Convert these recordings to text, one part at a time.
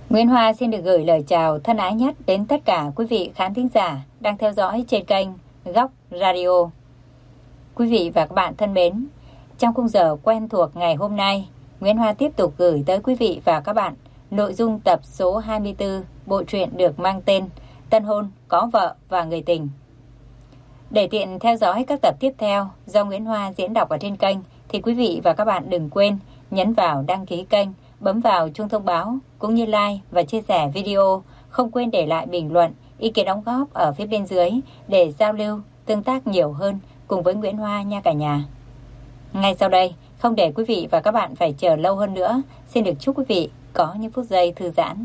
Nguyễn Hoa xin được gửi lời chào thân ái nhất đến tất cả quý vị khán thính giả đang theo dõi trên kênh Góc Radio. Quý vị và các bạn thân mến, trong khung giờ quen thuộc ngày hôm nay, Nguyễn Hoa tiếp tục gửi tới quý vị và các bạn nội dung tập số 24 bộ truyện được mang tên Tân hôn, có vợ và người tình. Để tiện theo dõi các tập tiếp theo do Nguyễn Hoa diễn đọc ở trên kênh, thì quý vị và các bạn đừng quên nhấn vào đăng ký kênh, bấm vào chuông thông báo, cũng như like và chia sẻ video. Không quên để lại bình luận, ý kiến đóng góp ở phía bên dưới để giao lưu, tương tác nhiều hơn cùng với Nguyễn Hoa nha cả nhà. Ngay sau đây, không để quý vị và các bạn phải chờ lâu hơn nữa, xin được chúc quý vị có những phút giây thư giãn.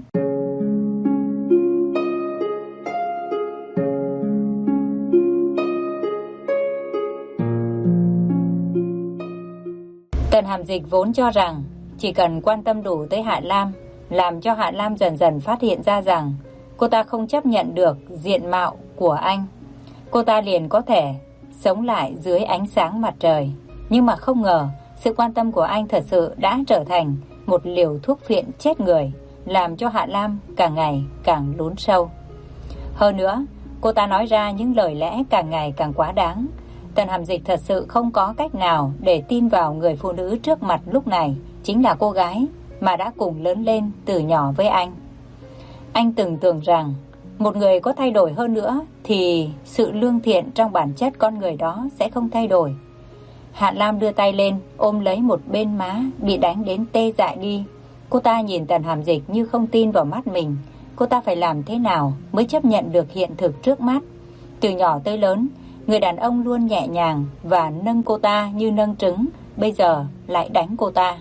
Tần Hàm Dịch vốn cho rằng chỉ cần quan tâm đủ tới Hạ Lam, làm cho Hạ Lam dần dần phát hiện ra rằng cô ta không chấp nhận được diện mạo của anh, cô ta liền có thể sống lại dưới ánh sáng mặt trời. Nhưng mà không ngờ, sự quan tâm của anh thật sự đã trở thành một liều thuốc phiện chết người, làm cho Hạ Lam càng ngày càng lún sâu. Hơn nữa, cô ta nói ra những lời lẽ càng ngày càng quá đáng. Tần Hàm Dịch thật sự không có cách nào để tin vào người phụ nữ trước mặt lúc này chính là cô gái mà đã cùng lớn lên từ nhỏ với anh. Anh từng tưởng rằng một người có thay đổi hơn nữa thì sự lương thiện trong bản chất con người đó sẽ không thay đổi. Hạ Lam đưa tay lên ôm lấy một bên má bị đánh đến tê dại đi. Cô ta nhìn Tần Hàm Dịch như không tin vào mắt mình. Cô ta phải làm thế nào mới chấp nhận được hiện thực trước mắt? Từ nhỏ tới lớn, người đàn ông luôn nhẹ nhàng và nâng cô ta như nâng trứng, bây giờ lại đánh cô ta.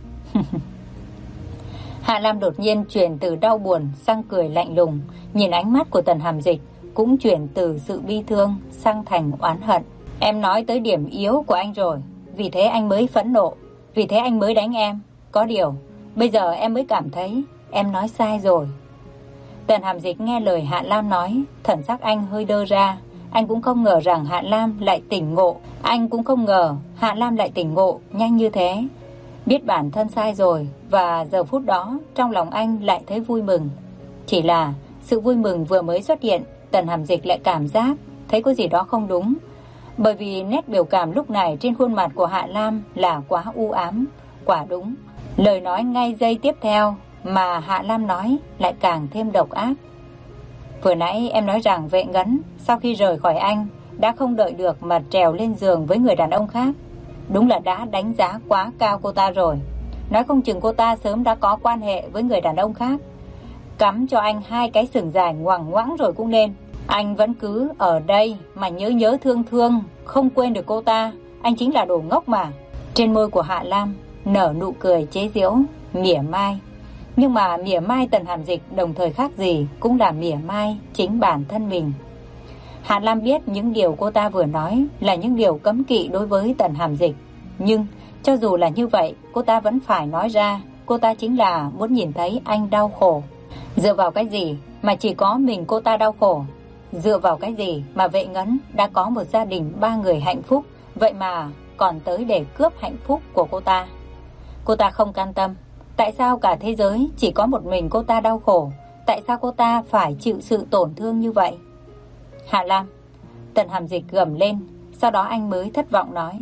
Hạ Lam đột nhiên chuyển từ đau buồn sang cười lạnh lùng, nhìn ánh mắt của Tần Hàm Dịch cũng chuyển từ sự bi thương sang thành oán hận. Em nói tới điểm yếu của anh rồi, vì thế anh mới phẫn nộ, vì thế anh mới đánh em. Có điều, bây giờ em mới cảm thấy em nói sai rồi. Tần Hàm Dịch nghe lời Hạ Lam nói, thần sắc anh hơi đơ ra. Anh cũng không ngờ rằng Hạ Lam lại tỉnh ngộ. Anh cũng không ngờ Hạ Lam lại tỉnh ngộ nhanh như thế. Biết bản thân sai rồi, và giờ phút đó trong lòng anh lại thấy vui mừng. Chỉ là sự vui mừng vừa mới xuất hiện, Tần Hàm Dịch lại cảm giác thấy có gì đó không đúng. Bởi vì nét biểu cảm lúc này trên khuôn mặt của Hạ Lam là quá u ám. Quả đúng, lời nói ngay giây tiếp theo mà Hạ Lam nói lại càng thêm độc ác. Vừa nãy em nói rằng Vệ Ngấn sau khi rời khỏi anh đã không đợi được mà trèo lên giường với người đàn ông khác. Đúng là đã đánh giá quá cao cô ta rồi. Nói không chừng cô ta sớm đã có quan hệ với người đàn ông khác. Cắm cho anh 2 cái sừng dài ngoằng ngoãng rồi cũng nên. Anh vẫn cứ ở đây mà nhớ thương thương, không quên được cô ta. Anh chính là đồ ngốc mà. Trên môi của Hạ Lam nở nụ cười chế giễu, mỉa mai. Nhưng mà mỉa mai Tần Hàm Dịch đồng thời khác gì cũng là mỉa mai chính bản thân mình. Hạ Lam biết những điều cô ta vừa nói là những điều cấm kỵ đối với Tần Hàm Dịch. Nhưng cho dù là như vậy, cô ta vẫn phải nói ra. Cô ta chính là muốn nhìn thấy anh đau khổ. Dựa vào cái gì mà chỉ có mình cô ta đau khổ? Dựa vào cái gì mà Vệ Ngấn đã có một gia đình 3 người hạnh phúc, vậy mà còn tới để cướp hạnh phúc của cô ta? Cô ta không can tâm. Tại sao cả thế giới chỉ có một mình cô ta đau khổ? Tại sao cô ta phải chịu sự tổn thương như vậy? Hạ Lam, Tần Hàm Dịch gầm lên. Sau đó anh mới thất vọng nói,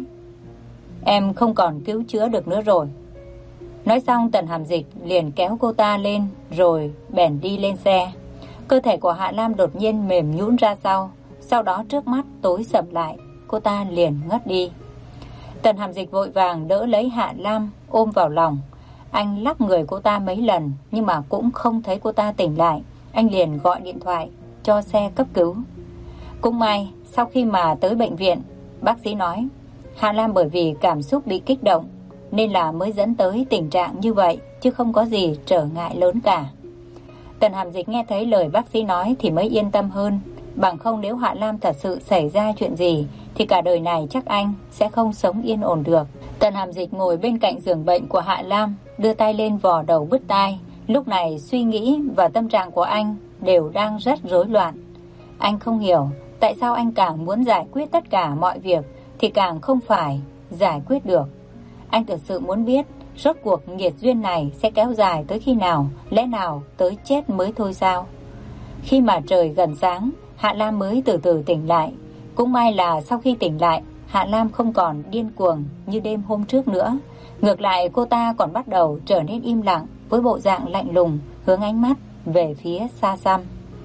em không còn cứu chữa được nữa rồi. Nói xong Tần Hàm Dịch liền kéo cô ta lên rồi bèn đi lên xe. Cơ thể của Hạ Lam đột nhiên mềm nhũn ra sau đó trước mắt tối sầm lại. Cô ta liền ngất đi. Tần Hàm Dịch vội vàng đỡ lấy Hạ Lam ôm vào lòng. Anh lắc người cô ta mấy lần nhưng mà cũng không thấy cô ta tỉnh lại. Anh liền gọi điện thoại cho xe cấp cứu. Cũng may sau khi mà tới bệnh viện, bác sĩ nói Hạ Lam bởi vì cảm xúc bị kích động nên là mới dẫn tới tình trạng như vậy, chứ không có gì trở ngại lớn cả. Tần Hàm Dịch nghe thấy lời bác sĩ nói thì mới yên tâm hơn. Bằng không nếu Hạ Lam thật sự xảy ra chuyện gì thì cả đời này chắc anh sẽ không sống yên ổn được. Tần Hàm Dịch ngồi bên cạnh giường bệnh của Hạ Lam, đưa tay lên vò đầu bứt tai. Lúc này suy nghĩ và tâm trạng của anh đều đang rất rối loạn. Anh không hiểu tại sao anh càng muốn giải quyết tất cả mọi việc thì càng không phải giải quyết được. Anh thật sự muốn biết Rốt cuộc nghiệt duyên này sẽ kéo dài tới khi nào? Lẽ nào tới chết mới thôi sao? Khi mà trời gần sáng, Hạ Lam mới từ từ tỉnh lại. Cũng may là sau khi tỉnh lại, Hạ Lam không còn điên cuồng như đêm hôm trước nữa. Ngược lại, cô ta còn bắt đầu trở nên im lặng, với bộ dạng lạnh lùng, hướng ánh mắt về phía xa xăm.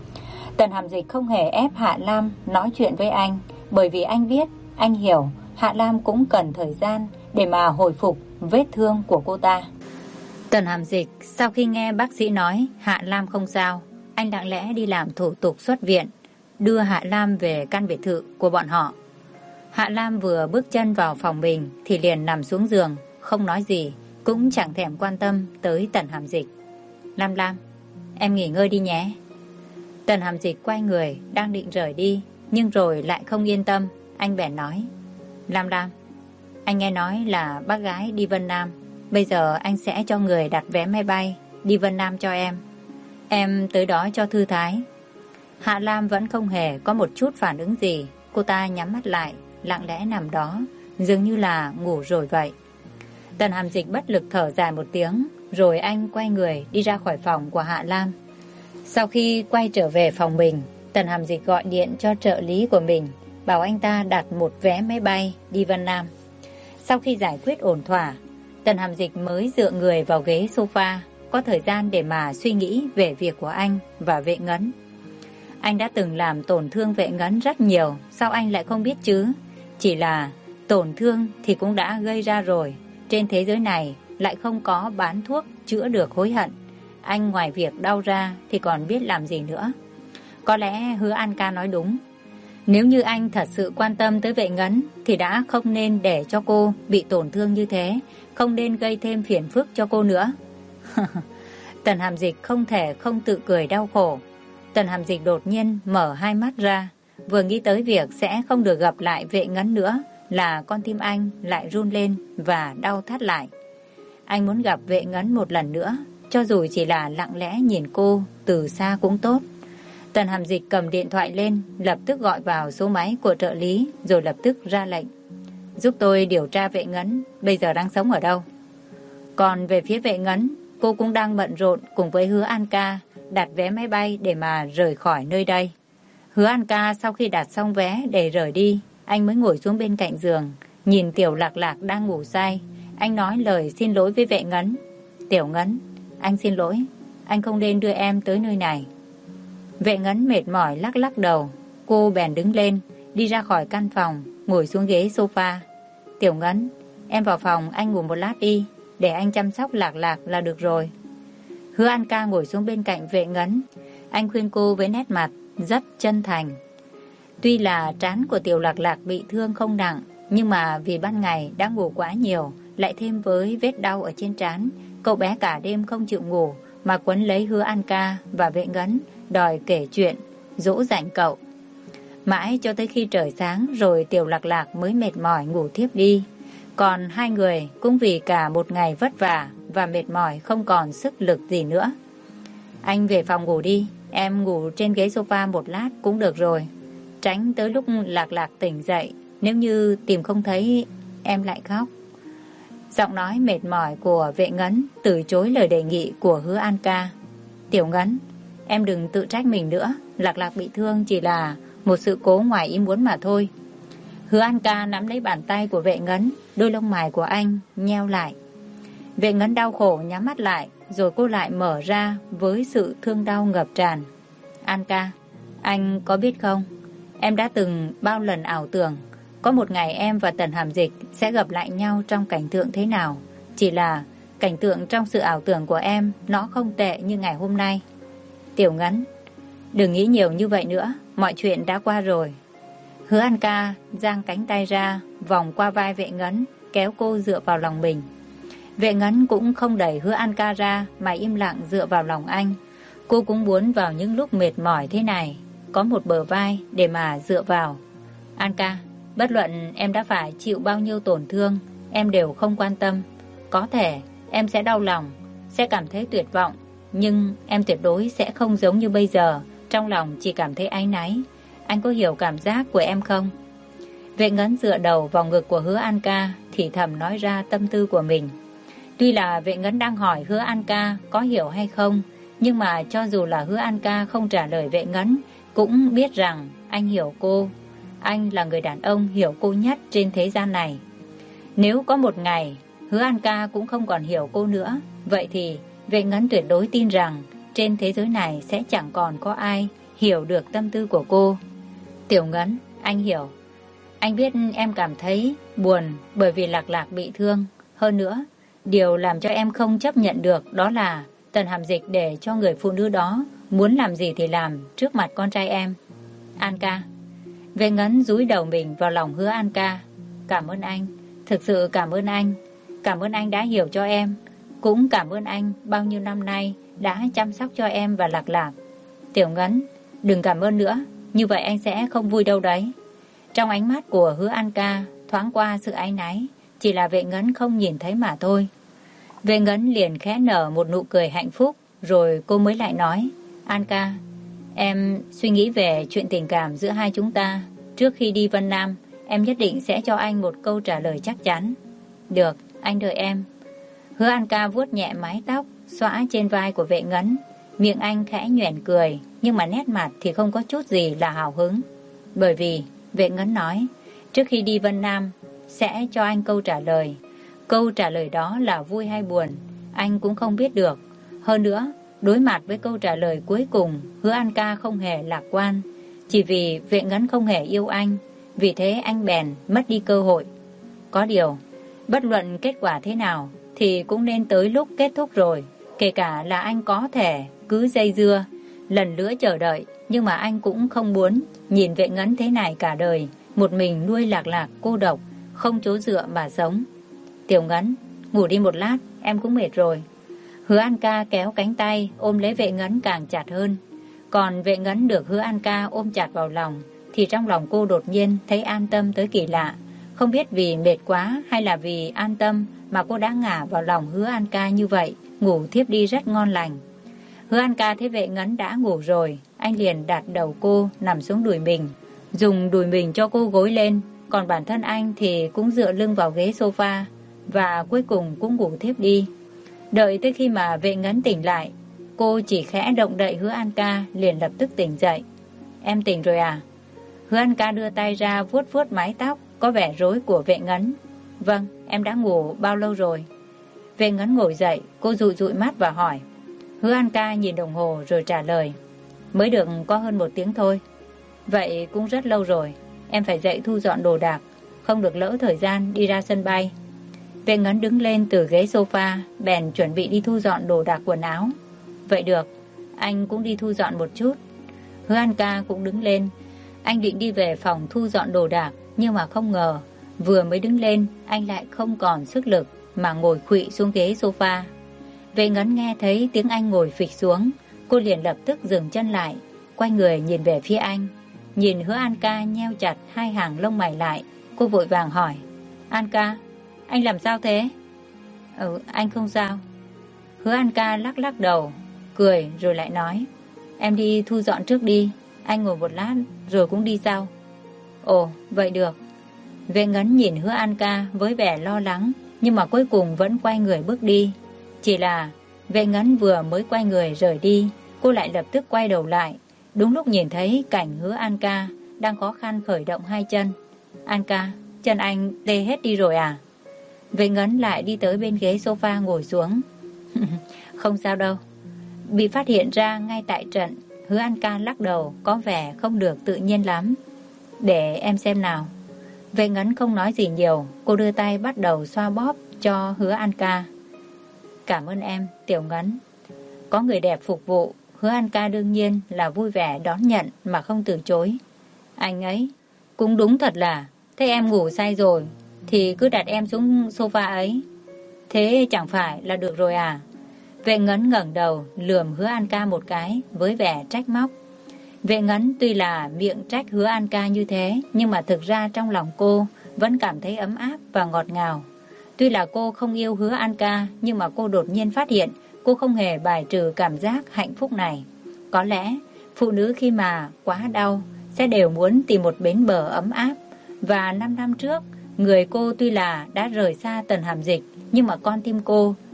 Tần Hàm Dịch không hề ép Hạ Lam nói chuyện với anh, bởi vì anh biết, anh hiểu Hạ Lam cũng cần thời gian để mà hồi phục vết thương của cô ta. Tần Hàm Dịch sau khi nghe bác sĩ nói Hạ Lam không sao, anh lặng lẽ đi làm thủ tục xuất viện, đưa Hạ Lam về căn biệt thự của bọn họ. Hạ Lam vừa bước chân vào phòng mình thì liền nằm xuống giường, không nói gì, cũng chẳng thèm quan tâm tới Tần Hàm Dịch. Lam Lam, em nghỉ ngơi đi nhé. Tần Hàm Dịch quay người đang định rời đi, nhưng rồi lại không yên tâm. Anh bèn nói, Lam Lam, anh nghe nói là bác gái đi Vân Nam. Bây giờ anh sẽ cho người đặt vé máy bay đi Vân Nam cho em. Em tới đó cho thư thái. Hạ Lam vẫn không hề có một chút phản ứng gì. Cô ta nhắm mắt lại, lặng lẽ nằm đó, dường như là ngủ rồi vậy. Tần Hàm Dịch bất lực thở dài một tiếng, rồi anh quay người đi ra khỏi phòng của Hạ Lam. Sau khi quay trở về phòng mình, Tần Hàm Dịch gọi điện cho trợ lý của mình, bảo anh ta đặt một vé máy bay đi Vân Nam. Sau khi giải quyết ổn thỏa, Tần Hàm Dịch mới dựa người vào ghế sofa, có thời gian để mà suy nghĩ về việc của anh và Vệ Ngấn. Anh đã từng làm tổn thương Vệ Ngấn rất nhiều, sao anh lại không biết chứ? Chỉ là tổn thương thì cũng đã gây ra rồi. Trên thế giới này lại không có bán thuốc chữa được hối hận. Anh ngoài việc đau ra thì còn biết làm gì nữa. Có lẽ Hứa An Ca nói đúng. Nếu như anh thật sự quan tâm tới Vệ Ngấn thì đã không nên để cho cô bị tổn thương như thế, không nên gây thêm phiền phức cho cô nữa. Tần Hàm Dịch không thể không tự cười đau khổ. Tần Hàm Dịch đột nhiên mở hai mắt ra, vừa nghĩ tới việc sẽ không được gặp lại Vệ Ngấn nữa là con tim anh lại run lên và đau thắt lại. Anh muốn gặp Vệ Ngấn một lần nữa, cho dù chỉ là lặng lẽ nhìn cô từ xa cũng tốt. Tần Hàm Dịch cầm điện thoại lên, lập tức gọi vào số máy của trợ lý, rồi lập tức ra lệnh, giúp tôi điều tra Vệ Ngấn bây giờ đang sống ở đâu. Còn về phía Vệ Ngấn, cô cũng đang bận rộn cùng với Hứa An Ca đặt vé máy bay để mà rời khỏi nơi đây. Hứa An Ca sau khi đặt xong vé để rời đi, anh mới ngồi xuống bên cạnh giường, nhìn Tiểu Lạc Lạc đang ngủ say. Anh nói lời xin lỗi với Vệ Ngấn. Tiểu Ngấn, anh xin lỗi, anh không nên đưa em tới nơi này. Vệ Ngấn mệt mỏi lắc lắc đầu. Cô bèn đứng lên, đi ra khỏi căn phòng, ngồi xuống ghế sofa. Tiểu Ngấn, em vào phòng anh ngủ một lát đi, để anh chăm sóc Lạc Lạc là được rồi. Hứa An Ca ngồi xuống bên cạnh Vệ Ngấn. Anh khuyên cô với nét mặt rất chân thành. Tuy là trán của Tiểu Lạc Lạc bị thương không nặng, nhưng mà vì ban ngày đã ngủ quá nhiều, lại thêm với vết đau ở trên trán, cậu bé cả đêm không chịu ngủ mà quấn lấy Hứa An Ca và Vệ Ngấn, đòi kể chuyện, dỗ dành cậu. Mãi cho tới khi trời sáng rồi Tiểu Lạc Lạc mới mệt mỏi ngủ thiếp đi. Còn hai người cũng vì cả một ngày vất vả và mệt mỏi không còn sức lực gì nữa. Anh về phòng ngủ đi, em ngủ trên ghế sofa một lát cũng được rồi. Tránh tới lúc Lạc Lạc tỉnh dậy, nếu như tìm không thấy em lại khóc. Giọng nói mệt mỏi của Vệ Ngấn từ chối lời đề nghị của Hứa An Ca. Tiểu Ngấn, em đừng tự trách mình nữa, Lạc Lạc bị thương chỉ là một sự cố ngoài ý muốn mà thôi. Hứa An Ca nắm lấy bàn tay của Vệ Ngấn, đôi lông mày của anh nheo lại. Vệ Ngấn đau khổ nhắm mắt lại, rồi cô lại mở ra với sự thương đau ngập tràn. An Ca, anh có biết không, em đã từng bao lần ảo tưởng có một ngày em và Tần Hàm Dịch sẽ gặp lại nhau trong cảnh tượng thế nào. Chỉ là cảnh tượng trong sự ảo tưởng của em nó không tệ như ngày hôm nay. Tiểu Ngấn, đừng nghĩ nhiều như vậy nữa, mọi chuyện đã qua rồi. Hứa An Ca giang cánh tay ra, vòng qua vai Vệ Ngấn, kéo cô dựa vào lòng mình. Vệ Ngấn cũng không đẩy Hứa An Ca ra mà im lặng dựa vào lòng anh. Cô cũng muốn vào những lúc mệt mỏi thế này có một bờ vai để mà dựa vào. An Ca, bất luận em đã phải chịu bao nhiêu tổn thương, em đều không quan tâm. Có thể em sẽ đau lòng, sẽ cảm thấy tuyệt vọng, nhưng em tuyệt đối sẽ không giống như bây giờ, trong lòng chỉ cảm thấy áy náy. Anh có hiểu cảm giác của em không? Vệ Ngấn dựa đầu vào ngực của Hứa An Ca, thì thầm nói ra tâm tư của mình. Tuy là Vệ Ngấn đang hỏi Hứa An Ca có hiểu hay không, nhưng mà cho dù là Hứa An Ca không trả lời Vệ Ngấn, cũng biết rằng anh hiểu cô. Anh là người đàn ông hiểu cô nhất trên thế gian này. Nếu có một ngày Hứa An Ca cũng không còn hiểu cô nữa, vậy thì Vệ Ngấn tuyệt đối tin rằng trên thế giới này sẽ chẳng còn có ai hiểu được tâm tư của cô. Tiểu Ngấn, anh hiểu. Anh biết em cảm thấy buồn bởi vì Lạc Lạc bị thương. Hơn nữa, điều làm cho em không chấp nhận được đó là Tần Hàm Dịch để cho người phụ nữ đó muốn làm gì thì làm trước mặt con trai em. An Ca. Vệ Ngấn dúi đầu mình vào lòng Hứa An Ca. Cảm ơn anh, thực sự cảm ơn anh. Cảm ơn anh đã hiểu cho em. Cũng cảm ơn anh bao nhiêu năm nay đã chăm sóc cho em và Lạc Lạc. Tiểu Ngấn, đừng cảm ơn nữa, như vậy anh sẽ không vui đâu đấy. Trong ánh mắt của Hứa An Ca thoáng qua sự áy náy, chỉ là Vệ Ngấn không nhìn thấy mà thôi. Vệ Ngấn liền khẽ nở một nụ cười hạnh phúc, rồi cô mới lại nói, An Ca, em suy nghĩ về chuyện tình cảm giữa hai chúng ta. Trước khi đi Vân Nam, em nhất định sẽ cho anh một câu trả lời chắc chắn. Được, anh đợi em. Hứa An Ca vuốt nhẹ mái tóc xõa trên vai của Vệ Ngấn. Miệng anh khẽ nhoẻn cười, nhưng mà nét mặt thì không có chút gì là hào hứng. Bởi vì Vệ Ngấn nói, trước khi đi Vân Nam sẽ cho anh câu trả lời. Câu trả lời đó là vui hay buồn, anh cũng không biết được. Hơn nữa, đối mặt với câu trả lời cuối cùng, Hứa An Ca không hề lạc quan. Chỉ vì Vệ Ngấn không hề yêu anh, vì thế anh bèn mất đi cơ hội. Có điều, bất luận kết quả thế nào thì cũng nên tới lúc kết thúc rồi. Kể cả là anh có thể cứ dây dưa, lần nữa chờ đợi, nhưng mà anh cũng không muốn nhìn Vệ Ngấn thế này cả đời, một mình nuôi Lạc Lạc cô độc, không chỗ dựa mà sống. Tiểu Ngấn, ngủ đi một lát, em cũng mệt rồi. Hứa An Ca kéo cánh tay ôm lấy Vệ Ngấn càng chặt hơn. Còn Vệ Ngấn được Hứa An Ca ôm chặt vào lòng thì trong lòng cô đột nhiên thấy an tâm tới kỳ lạ. Không biết vì mệt quá hay là vì an tâm mà cô đã ngả vào lòng Hứa An Ca như vậy, ngủ thiếp đi rất ngon lành. Hứa An Ca thấy Vệ Ngấn đã ngủ rồi, anh liền đặt đầu cô nằm xuống đùi mình, dùng đùi mình cho cô gối lên, còn bản thân anh thì cũng dựa lưng vào ghế sofa và cuối cùng cũng ngủ thiếp đi. Đợi tới khi mà Vệ Ngấn tỉnh lại, cô chỉ khẽ động đậy Hứa An Ca liền lập tức tỉnh dậy. Em tỉnh rồi à? Hứa An Ca đưa tay ra vuốt vuốt mái tóc có vẻ rối của Vệ Ngấn. Vâng, em đã ngủ bao lâu rồi? Vệ Ngấn ngồi dậy, cô dụi dụi mắt và hỏi. Hứa An Ca nhìn đồng hồ rồi trả lời. Mới được có hơn 1 tiếng thôi. Vậy cũng rất lâu rồi, em phải dậy thu dọn đồ đạc, không được lỡ thời gian đi ra sân bay. Vệ Ngấn đứng lên từ ghế sofa, bèn chuẩn bị đi thu dọn đồ đạc quần áo. Vậy được, anh cũng đi thu dọn một chút. Hứa An Ca cũng đứng lên. Anh định đi về phòng thu dọn đồ đạc, nhưng mà không ngờ vừa mới đứng lên anh lại không còn sức lực mà ngồi khuỵu xuống ghế sofa. Vệ Ngấn nghe thấy tiếng anh ngồi phịch xuống, cô liền lập tức dừng chân lại, quay người nhìn về phía anh. Nhìn Hứa An Ca nheo chặt hai hàng lông mày lại, cô vội vàng hỏi. An Ca, anh làm sao thế? Anh không sao. Hứa An Ca lắc lắc đầu, cười rồi lại nói. Em đi thu dọn trước đi, anh ngồi một lát rồi cũng đi sau. Ồ, vậy được. Vệ Ngấn nhìn Hứa An Ca với vẻ lo lắng, nhưng mà cuối cùng vẫn quay người bước đi. Chỉ là Vệ Ngấn vừa mới quay người rời đi, cô lại lập tức quay đầu lại, đúng lúc nhìn thấy cảnh Hứa An Ca đang khó khăn khởi động hai chân. An Ca, chân anh tê hết đi rồi à? Vệ Ngấn lại đi tới bên ghế sofa ngồi xuống. Không sao đâu. Bị phát hiện ra ngay tại trận, Hứa An Ca lắc đầu, có vẻ không được tự nhiên lắm. Để em xem nào. Vệ Ngấn không nói gì nhiều, cô đưa tay bắt đầu xoa bóp cho Hứa An Ca. Cảm ơn em, Tiểu Ngấn. Có người đẹp phục vụ, Hứa An Ca đương nhiên là vui vẻ đón nhận mà không từ chối. Anh ấy, cũng đúng thật là, thấy em ngủ say rồi thì cứ đặt em xuống sofa ấy. Thế chẳng phải là được rồi à? Vệ Ngấn ngẩng đầu lườm Hứa An Ca một cái với vẻ trách móc. Vệ Ngấn tuy là miệng trách Hứa An Ca như thế, nhưng mà thực ra trong lòng cô vẫn cảm thấy ấm áp và ngọt ngào. Tuy là cô không yêu Hứa An Ca, nhưng mà cô đột nhiên phát hiện cô không hề bài trừ cảm giác hạnh phúc này. Có lẽ phụ nữ khi mà quá đau sẽ đều muốn tìm một bến bờ ấm áp. Và 5 năm trước, người cô tuy là đã rời xa Tần Hàm Dịch, nhưng mà con tim cô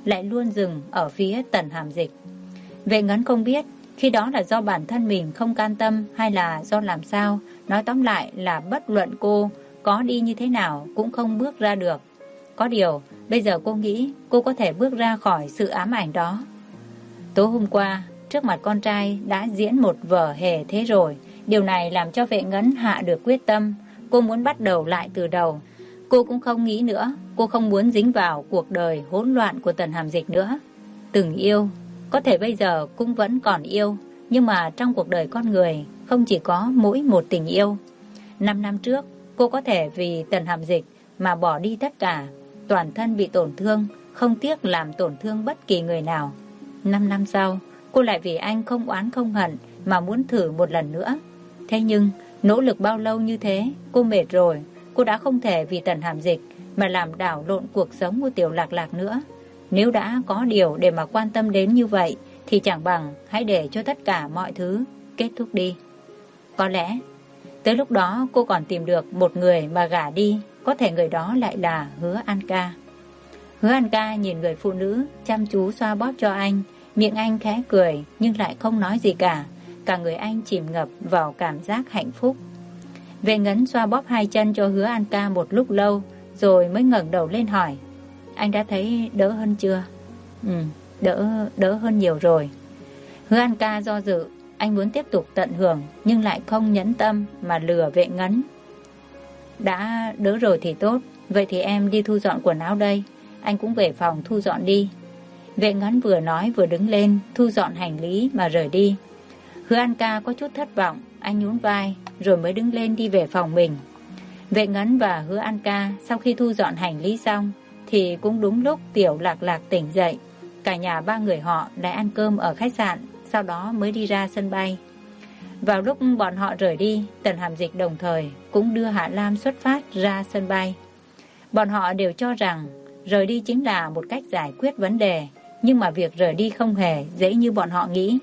lại luôn dừng ở phía Tần Hàm Dịch. Vệ Ngấn không biết khi đó là do bản thân mình không can tâm hay là do làm sao. Nói tóm lại là bất luận cô có đi như thế nào cũng không bước ra được. Có điều bây giờ cô nghĩ cô có thể bước ra khỏi sự ám ảnh đó. Tối hôm qua trước mặt con trai đã diễn một vở hề thế rồi. Điều này làm cho Vệ Ngấn hạ được quyết tâm. Cô muốn bắt đầu lại từ đầu. Cô cũng không nghĩ nữa. Cô không muốn dính vào cuộc đời hỗn loạn của Tần Hàm Dịch nữa. Từng yêu, có thể bây giờ cũng vẫn còn yêu. Nhưng mà trong cuộc đời con người không chỉ có mỗi một tình yêu. 5 năm trước cô có thể vì Tần Hàm Dịch mà bỏ đi tất cả. Toàn thân bị tổn thương, không tiếc làm tổn thương bất kỳ người nào. 5 năm sau cô lại vì anh không oán không hận mà muốn thử một lần nữa. Thế nhưng nỗ lực bao lâu như thế, cô mệt rồi. Cô đã không thể vì Tần Hàm Dịch mà làm đảo lộn cuộc sống của Tiểu Lạc Lạc nữa. Nếu đã có điều để mà quan tâm đến như vậy thì chẳng bằng hãy để cho tất cả mọi thứ kết thúc đi. Có lẽ tới lúc đó cô còn tìm được một người mà gả đi. Có thể người đó lại là Hứa An Ca. Hứa An Ca nhìn người phụ nữ chăm chú xoa bóp cho anh. Miệng anh khẽ cười nhưng lại không nói gì cả. Cả người anh chìm ngập vào cảm giác hạnh phúc. Vệ Ngấn xoa bóp hai chân cho Hứa An Ca một lúc lâu rồi mới ngẩng đầu lên hỏi: Anh đã thấy đỡ hơn chưa? Đỡ hơn nhiều rồi. Hứa An Ca do dự. Anh muốn tiếp tục tận hưởng nhưng lại không nhẫn tâm mà lừa Vệ Ngấn. Đã đỡ rồi thì tốt. Vậy thì em đi thu dọn quần áo đây. Anh cũng về phòng thu dọn đi. Vệ Ngấn vừa nói vừa đứng lên thu dọn hành lý mà rời đi. Hứa An Ca có chút thất vọng. Anh nhún vai rồi mới đứng lên đi về phòng mình. Vệ Ngấn và Hứa An Ca sau khi thu dọn hành lý xong thì cũng đúng lúc Tiểu Lạc Lạc tỉnh dậy. Cả nhà ba người họ đã ăn cơm ở khách sạn, sau đó mới đi ra sân bay. Vào lúc bọn họ rời đi, Tần Hàm Dịch đồng thời cũng đưa Hạ Lam xuất phát ra sân bay. Bọn họ đều cho rằng rời đi chính là một cách giải quyết vấn đề, nhưng mà việc rời đi không hề dễ như bọn họ nghĩ.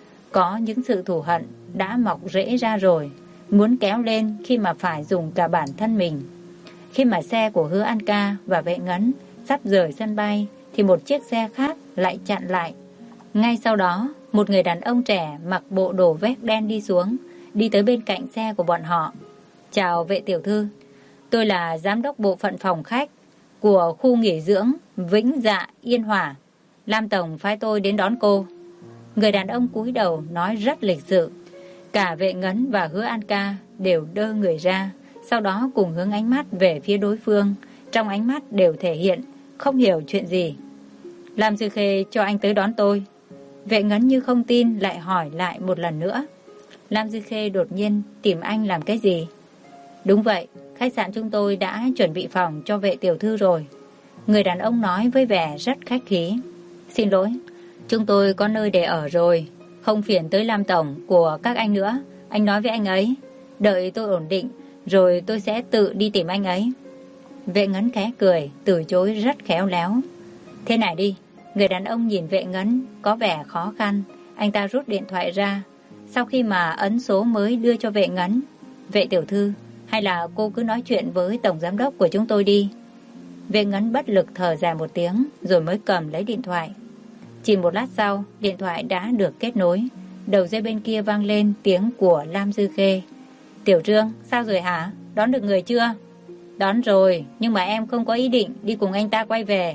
Có những sự thù hận đã mọc rễ ra rồi, muốn kéo lên khi mà phải dùng cả bản thân mình. Khi mà xe của Hứa An Ca và Vệ Ngấn sắp rời sân bay thì một chiếc xe khác lại chặn lại. Ngay sau đó, một người đàn ông trẻ mặc bộ đồ vest đen đi xuống, đi tới bên cạnh xe của bọn họ. Chào Vệ tiểu thư, tôi là giám đốc bộ phận phòng khách của khu nghỉ dưỡng Vĩnh Dạ Yên Hòa. Lam tổng phái tôi đến đón cô. Người đàn ông cúi đầu nói rất lịch sự. Cả Vệ Ngấn và Hứa An Ca đều đơ người ra, sau đó cùng hướng ánh mắt về phía đối phương. Trong ánh mắt đều thể hiện không hiểu chuyện gì. Lam Dư Khê cho anh tới đón tôi. Vệ Ngấn như không tin lại hỏi lại một lần nữa. Lam Dư Khê đột nhiên tìm anh làm cái gì? Đúng vậy, khách sạn chúng tôi đã chuẩn bị phòng cho Vệ tiểu thư rồi. Người đàn ông nói với vẻ rất khách khí. Xin lỗi, chúng tôi có nơi để ở rồi, không phiền tới Lam tổng của các anh nữa. Anh nói với anh ấy, đợi tôi ổn định rồi tôi sẽ tự đi tìm anh ấy. Vệ Ngấn khẽ cười, từ chối rất khéo léo. Thế này đi. Người đàn ông nhìn Vệ Ngấn có vẻ khó khăn. Anh ta rút điện thoại ra. Sau khi mà ấn số mới đưa cho Vệ Ngấn. Vệ tiểu thư, hay là cô cứ nói chuyện với tổng giám đốc của chúng tôi đi. Vệ Ngấn bất lực thở dài một tiếng rồi mới cầm lấy điện thoại. Chỉ một lát sau, điện thoại đã được kết nối. Đầu dây bên kia vang lên tiếng của Lam Dư Khê. Tiểu Trương, sao rồi hả? Đón được người chưa? Đón rồi, nhưng mà em không có ý định đi cùng anh ta quay về.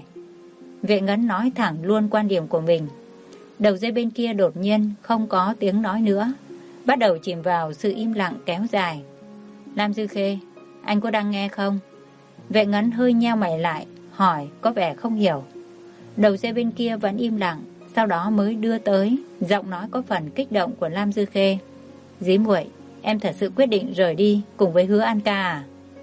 Vệ Ngấn nói thẳng luôn quan điểm của mình. Đầu dây bên kia đột nhiên không có tiếng nói nữa, bắt đầu chìm vào sự im lặng kéo dài. Lam Dư Khê, anh có đang nghe không? Vệ Ngấn hơi nheo mày lại, hỏi có vẻ không hiểu. Đầu dây bên kia vẫn im lặng, sau đó mới đưa tới giọng nói có phần kích động của Lam Dư Khê. Dí muội, em thật sự quyết định rời đi cùng với Hứa An Ca à?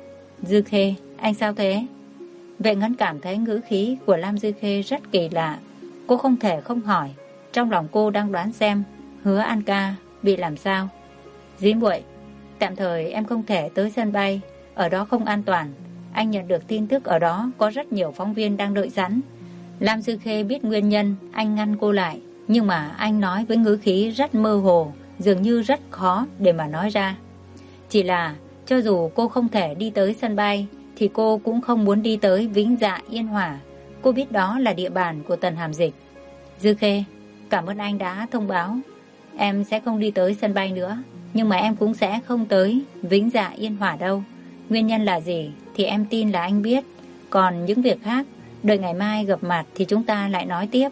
Dư Khê, anh sao thế? Vệ Ngấn cảm thấy ngữ khí của Lam Dư Khê rất kỳ lạ. Cô không thể không hỏi. Trong lòng cô đang đoán xem Hứa An Ca bị làm sao. Dí muội, tạm thời em không thể tới sân bay, ở đó không an toàn. Anh nhận được tin tức ở đó có rất nhiều phóng viên đang đợi sẵn. Lam Dư Khê biết nguyên nhân anh ngăn cô lại, nhưng mà anh nói với ngữ khí rất mơ hồ, dường như rất khó để mà nói ra. Chỉ là cho dù cô không thể đi tới sân bay thì cô cũng không muốn đi tới Vĩnh Dạ Yên Hòa. Cô biết đó là địa bàn của Tần Hàm Dịch. Dư Khê, cảm ơn anh đã thông báo. Em sẽ không đi tới sân bay nữa, nhưng mà em cũng sẽ không tới Vĩnh Dạ Yên Hòa đâu. Nguyên nhân là gì thì em tin là anh biết. Còn những việc khác, đợi ngày mai gặp mặt thì chúng ta lại nói tiếp.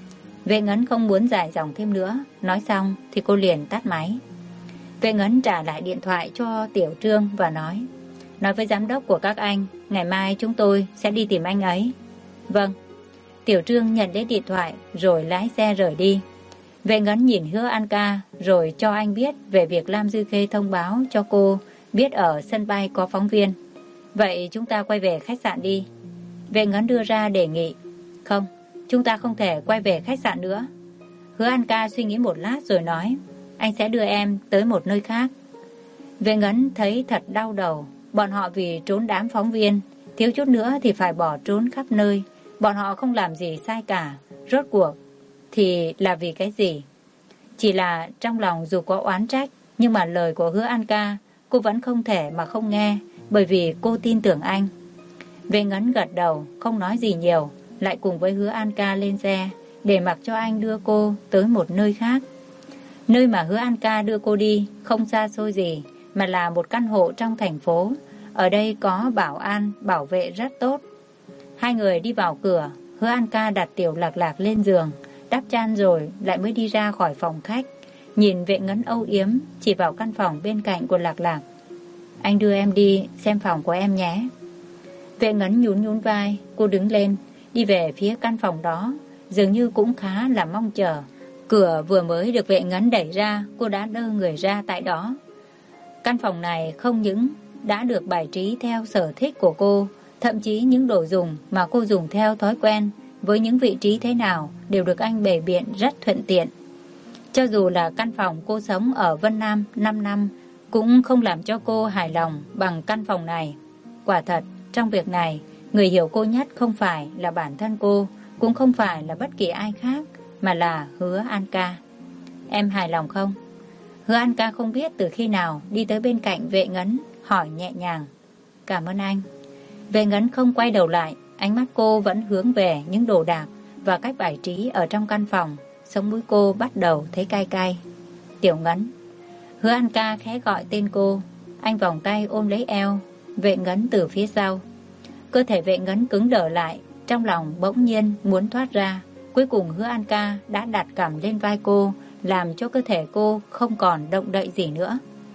Vệ Ngấn không muốn dài dòng thêm nữa. Nói xong thì cô liền tắt máy. Vệ Ngấn trả lại điện thoại cho Tiểu Trương và nói với giám đốc của các anh, ngày mai chúng tôi sẽ đi tìm anh ấy. Vâng. Tiểu Trương nhận lấy điện thoại rồi lái xe rời đi. Vệ Ngấn nhìn Hứa An Ca rồi cho anh biết về việc Lam Dư Khê thông báo cho cô biết ở sân bay có phóng viên. Vậy chúng ta quay về khách sạn đi. Vệ Ngấn đưa ra đề nghị. Không, chúng ta không thể quay về khách sạn nữa. Hứa An Ca suy nghĩ một lát rồi nói, anh sẽ đưa em tới một nơi khác. Vệ Ngấn thấy thật đau đầu. Bọn họ vì trốn đám phóng viên, thiếu chút nữa thì phải bỏ trốn khắp nơi. Bọn họ không làm gì sai cả. Rốt cuộc thì là vì cái gì? Chỉ là trong lòng dù có oán trách, nhưng mà lời của Hứa An Ca cô vẫn không thể mà không nghe, bởi vì cô tin tưởng anh. Vệ Ngấn gật đầu, không nói gì nhiều, lại cùng với Hứa An Ca lên xe, để mặc cho anh đưa cô tới một nơi khác. Nơi mà Hứa An Ca đưa cô đi không xa xôi gì, mà là một căn hộ trong thành phố. Ở đây có bảo an, bảo vệ rất tốt. Hai người đi vào cửa, Hứa An Ca đặt Tiểu Lạc Lạc lên giường, đắp chăn rồi lại mới đi ra khỏi phòng khách. Nhìn Vệ Ngấn âu yếm chỉ vào căn phòng bên cạnh của Lạc Lạc. Anh đưa em đi xem phòng của em nhé. Vệ Ngấn nhún vai, cô đứng lên, đi về phía căn phòng đó, dường như cũng khá là mong chờ. Cửa vừa mới được Vệ Ngấn đẩy ra, cô đã đơ người ra tại đó. Căn phòng này không những đã được bài trí theo sở thích của cô, thậm chí những đồ dùng mà cô dùng theo thói quen, với những vị trí thế nào đều được anh bày biện rất thuận tiện. Cho dù là căn phòng cô sống ở Vân Nam 5 năm, cũng không làm cho cô hài lòng bằng căn phòng này. Quả thật, trong việc này, người hiểu cô nhất không phải là bản thân cô, cũng không phải là bất kỳ ai khác, mà là Hứa An Ca. Em hài lòng không? Hứa An Ca không biết từ khi nào đi tới bên cạnh Vệ Ngấn, hỏi nhẹ nhàng. Cảm ơn anh. Vệ Ngấn không quay đầu lại, ánh mắt cô vẫn hướng về những đồ đạc và cách bài trí ở trong căn phòng. Sống mũi cô bắt đầu thấy cay cay. Tiểu Ngấn. Hứa An Ca khẽ gọi tên cô. Anh vòng tay ôm lấy eo Vệ Ngấn từ phía sau. Cơ thể Vệ Ngấn cứng đờ lại, trong lòng bỗng nhiên muốn thoát ra. Cuối cùng Hứa An Ca đã đặt cằm lên vai cô, làm cho cơ thể cô không còn động đậy gì nữa.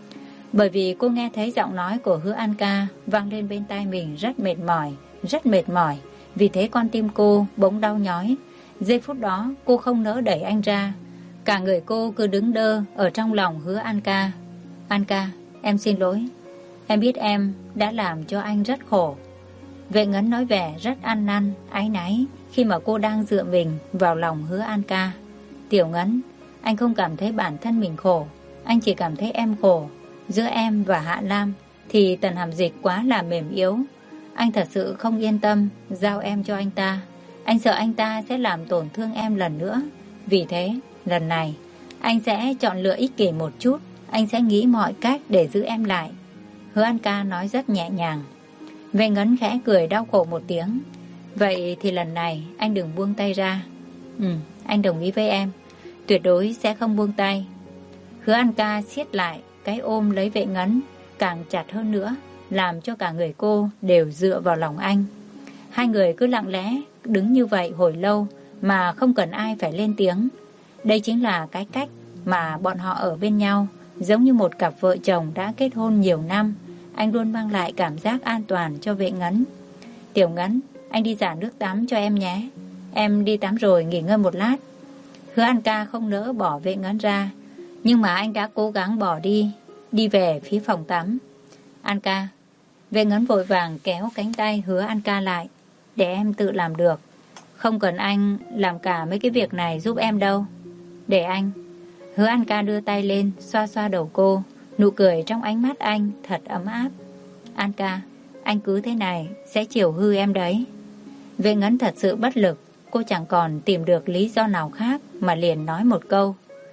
Bởi vì cô nghe thấy giọng nói của Hứa An Ca vang lên bên tai mình rất mệt mỏi. Vì thế con tim cô bỗng đau nhói. Giây phút đó cô không nỡ đẩy anh ra. Cả người cô cứ đứng đơ ở trong lòng Hứa An Ca. An Ca, em xin lỗi. Em biết em đã làm cho anh rất khổ. Vệ Ngấn nói vẻ rất ăn năn, áy náy khi mà cô đang dựa mình vào lòng Hứa An Ca. Tiểu Ngấn, anh không cảm thấy bản thân mình khổ, anh chỉ cảm thấy em khổ. Giữa em và Hạ Lam thì Tần Hàm Dịch quá là mềm yếu. Anh thật sự không yên tâm giao em cho anh ta. Anh sợ anh ta sẽ làm tổn thương em lần nữa. Vì thế, lần này anh sẽ chọn lựa ích kỷ một chút. Anh sẽ nghĩ mọi cách để giữ em lại. Hứa An Ca nói rất nhẹ nhàng. Vệ Ngấn khẽ cười đau khổ một tiếng. Vậy thì lần này anh đừng buông tay ra. Anh đồng ý với em, tuyệt đối sẽ không buông tay. Hứa An Ca siết lại cái ôm lấy Vệ Ngấn càng chặt hơn nữa, làm cho cả người cô đều dựa vào lòng anh. Hai người cứ lặng lẽ đứng như vậy hồi lâu mà không cần ai phải lên tiếng. Đây chính là cái cách mà bọn họ ở bên nhau, giống như một cặp vợ chồng đã kết hôn nhiều năm. Anh luôn mang lại cảm giác an toàn cho Vệ Ngấn. Tiểu Ngấn, anh đi xả nước tắm cho em nhé. Em đi tắm rồi nghỉ ngơi một lát. Hứa An Ca không nỡ bỏ Vệ Ngấn ra, nhưng mà anh đã cố gắng bỏ đi về phía phòng tắm. An Ca. Vệ Ngấn vội vàng kéo cánh tay Hứa An Ca lại. Để em tự làm được. Không cần anh làm cả mấy cái việc này giúp em đâu. Để anh. Hứa An Ca đưa tay lên xoa xoa đầu cô. Nụ cười trong ánh mắt anh thật ấm áp. An Ca, anh cứ thế này sẽ chiều hư em đấy. Vệ Ngấn thật sự bất lực. Cô chẳng còn tìm được lý do nào khác mà liền nói một câu.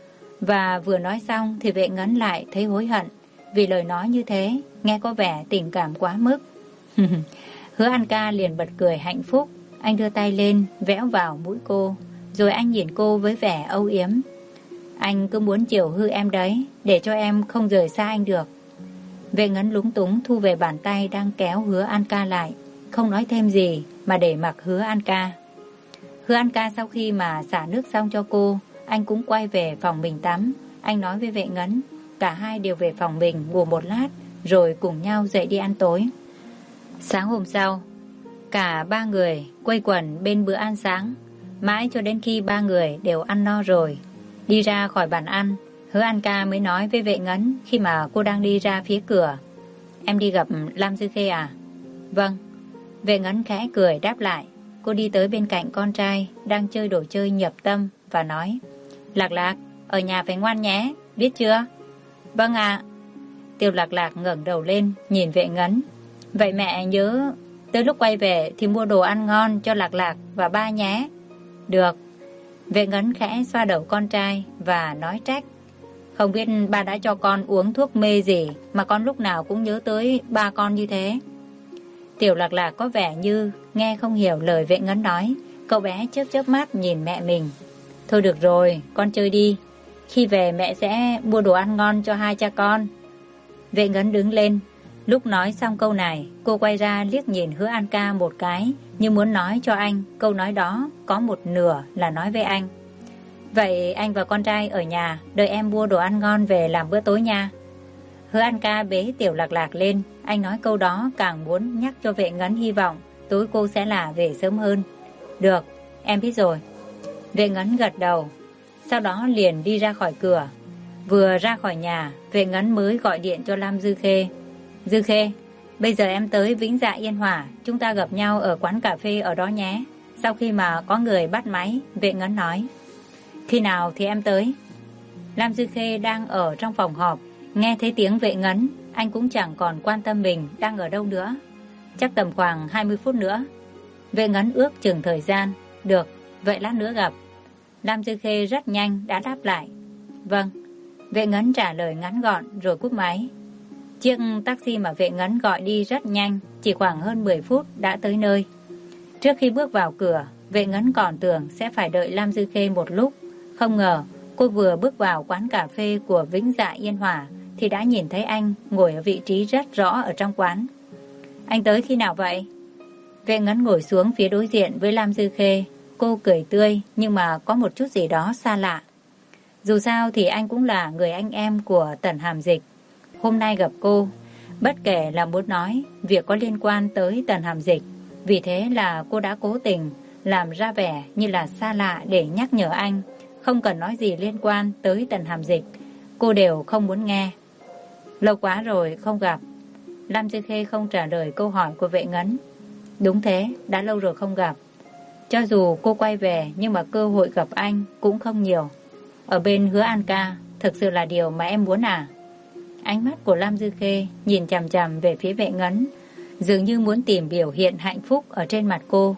Và vừa nói xong thì Vệ Ngấn lại thấy hối hận, vì lời nói như thế nghe có vẻ tình cảm quá mức. Hứa An Ca liền bật cười hạnh phúc. Anh đưa tay lên véo vào mũi cô, rồi anh nhìn cô với vẻ âu yếm. Anh cứ muốn chiều hư em đấy, để cho em không rời xa anh được. Vệ Ngấn lúng túng thu về bàn tay đang kéo Hứa An Ca lại, không nói thêm gì mà để mặc Hứa An Ca. Hứa An Ca sau khi mà xả nước xong cho cô, anh cũng quay về phòng mình tắm. Anh nói với Vệ Ngấn, cả hai đều về phòng mình ngủ một lát, rồi cùng nhau dậy đi ăn tối. Sáng hôm sau, cả ba người quây quần bên bữa ăn sáng, mãi cho đến khi ba người đều ăn no rồi. Đi ra khỏi bàn ăn, Hứa An Ca mới nói với Vệ Ngấn khi mà cô đang đi ra phía cửa. Em đi gặp Lam Dư Khê à? Vâng. Vệ Ngấn khẽ cười đáp lại. Cô đi tới bên cạnh con trai đang chơi đồ chơi nhập tâm và nói, Lạc Lạc, ở nhà phải ngoan nhé, biết chưa? Vâng ạ. Tiêu Lạc Lạc ngẩng đầu lên nhìn Vệ Ngấn. Vậy mẹ nhớ tới lúc quay về thì mua đồ ăn ngon cho Lạc Lạc và ba nhé. Được. Vệ Ngấn khẽ xoa đầu con trai và nói trách, không biết ba đã cho con uống thuốc mê gì mà con lúc nào cũng nhớ tới ba con như thế. Tiểu Lạc Lạc có vẻ như nghe không hiểu lời Vệ Ngấn nói. Cậu bé chớp chớp mắt nhìn mẹ mình. Thôi được rồi, con chơi đi. Khi về mẹ sẽ mua đồ ăn ngon cho hai cha con. Vệ Ngấn đứng lên. Lúc nói xong câu này, cô quay ra liếc nhìn Hứa An Ca một cái, như muốn nói cho anh câu nói đó có một nửa là nói với anh. Vậy anh và con trai ở nhà đợi em mua đồ ăn ngon về làm bữa tối nha. Hứa An Ca bế Tiểu Lạc Lạc lên. Anh nói câu đó càng muốn nhắc cho Vệ Ngấn hy vọng tối cô sẽ là về sớm hơn. Được, em biết rồi. Vệ Ngấn gật đầu. Sau đó liền đi ra khỏi cửa. Vừa ra khỏi nhà, Vệ Ngấn mới gọi điện cho Lam Dư Khê. Dư Khê, bây giờ em tới Vĩnh Dạ Yên Hòa, chúng ta gặp nhau ở quán cà phê ở đó nhé. Sau khi mà có người bắt máy, Vệ Ngấn nói. Khi nào thì em tới? Lam Dư Khê đang ở trong phòng họp, nghe thấy tiếng Vệ Ngấn, anh cũng chẳng còn quan tâm mình đang ở đâu nữa. Chắc tầm khoảng 20 phút nữa. Vệ Ngấn ước chừng thời gian. Được, vậy lát nữa gặp. Lam Dư Khê rất nhanh đã đáp lại. Vâng. Vệ Ngấn trả lời ngắn gọn rồi cúp máy. Chiếc taxi mà Vệ Ngấn gọi đi rất nhanh, chỉ khoảng hơn 10 phút đã tới nơi. Trước khi bước vào cửa, Vệ Ngấn còn tưởng sẽ phải đợi Lam Dư Khê một lúc. Không ngờ, cô vừa bước vào quán cà phê của Vĩnh Dạ Yên Hòa thì đã nhìn thấy anh ngồi ở vị trí rất rõ ở trong quán. Anh tới khi nào vậy? Vệ Ngấn ngồi xuống phía đối diện với Lam Dư Khê. Cô cười tươi nhưng mà có một chút gì đó xa lạ. Dù sao thì anh cũng là người anh em của Tần Hàm Dịch. Hôm nay gặp cô, bất kể là muốn nói việc có liên quan tới Tần Hàm Dịch, vì thế là cô đã cố tình làm ra vẻ như là xa lạ để nhắc nhở anh. Không cần nói gì liên quan tới Tần Hàm Dịch, cô đều không muốn nghe. Lâu quá rồi không gặp. Lam Dư Khê không trả lời câu hỏi của Vệ Ngấn. Đúng thế, đã lâu rồi không gặp. Cho dù cô quay về nhưng mà cơ hội gặp anh cũng không nhiều. Ở bên Hứa An Ca, thực sự là điều mà em muốn à? Ánh mắt của Lam Dư Khê nhìn chằm chằm về phía Vệ Ngấn, dường như muốn tìm biểu hiện hạnh phúc ở trên mặt cô.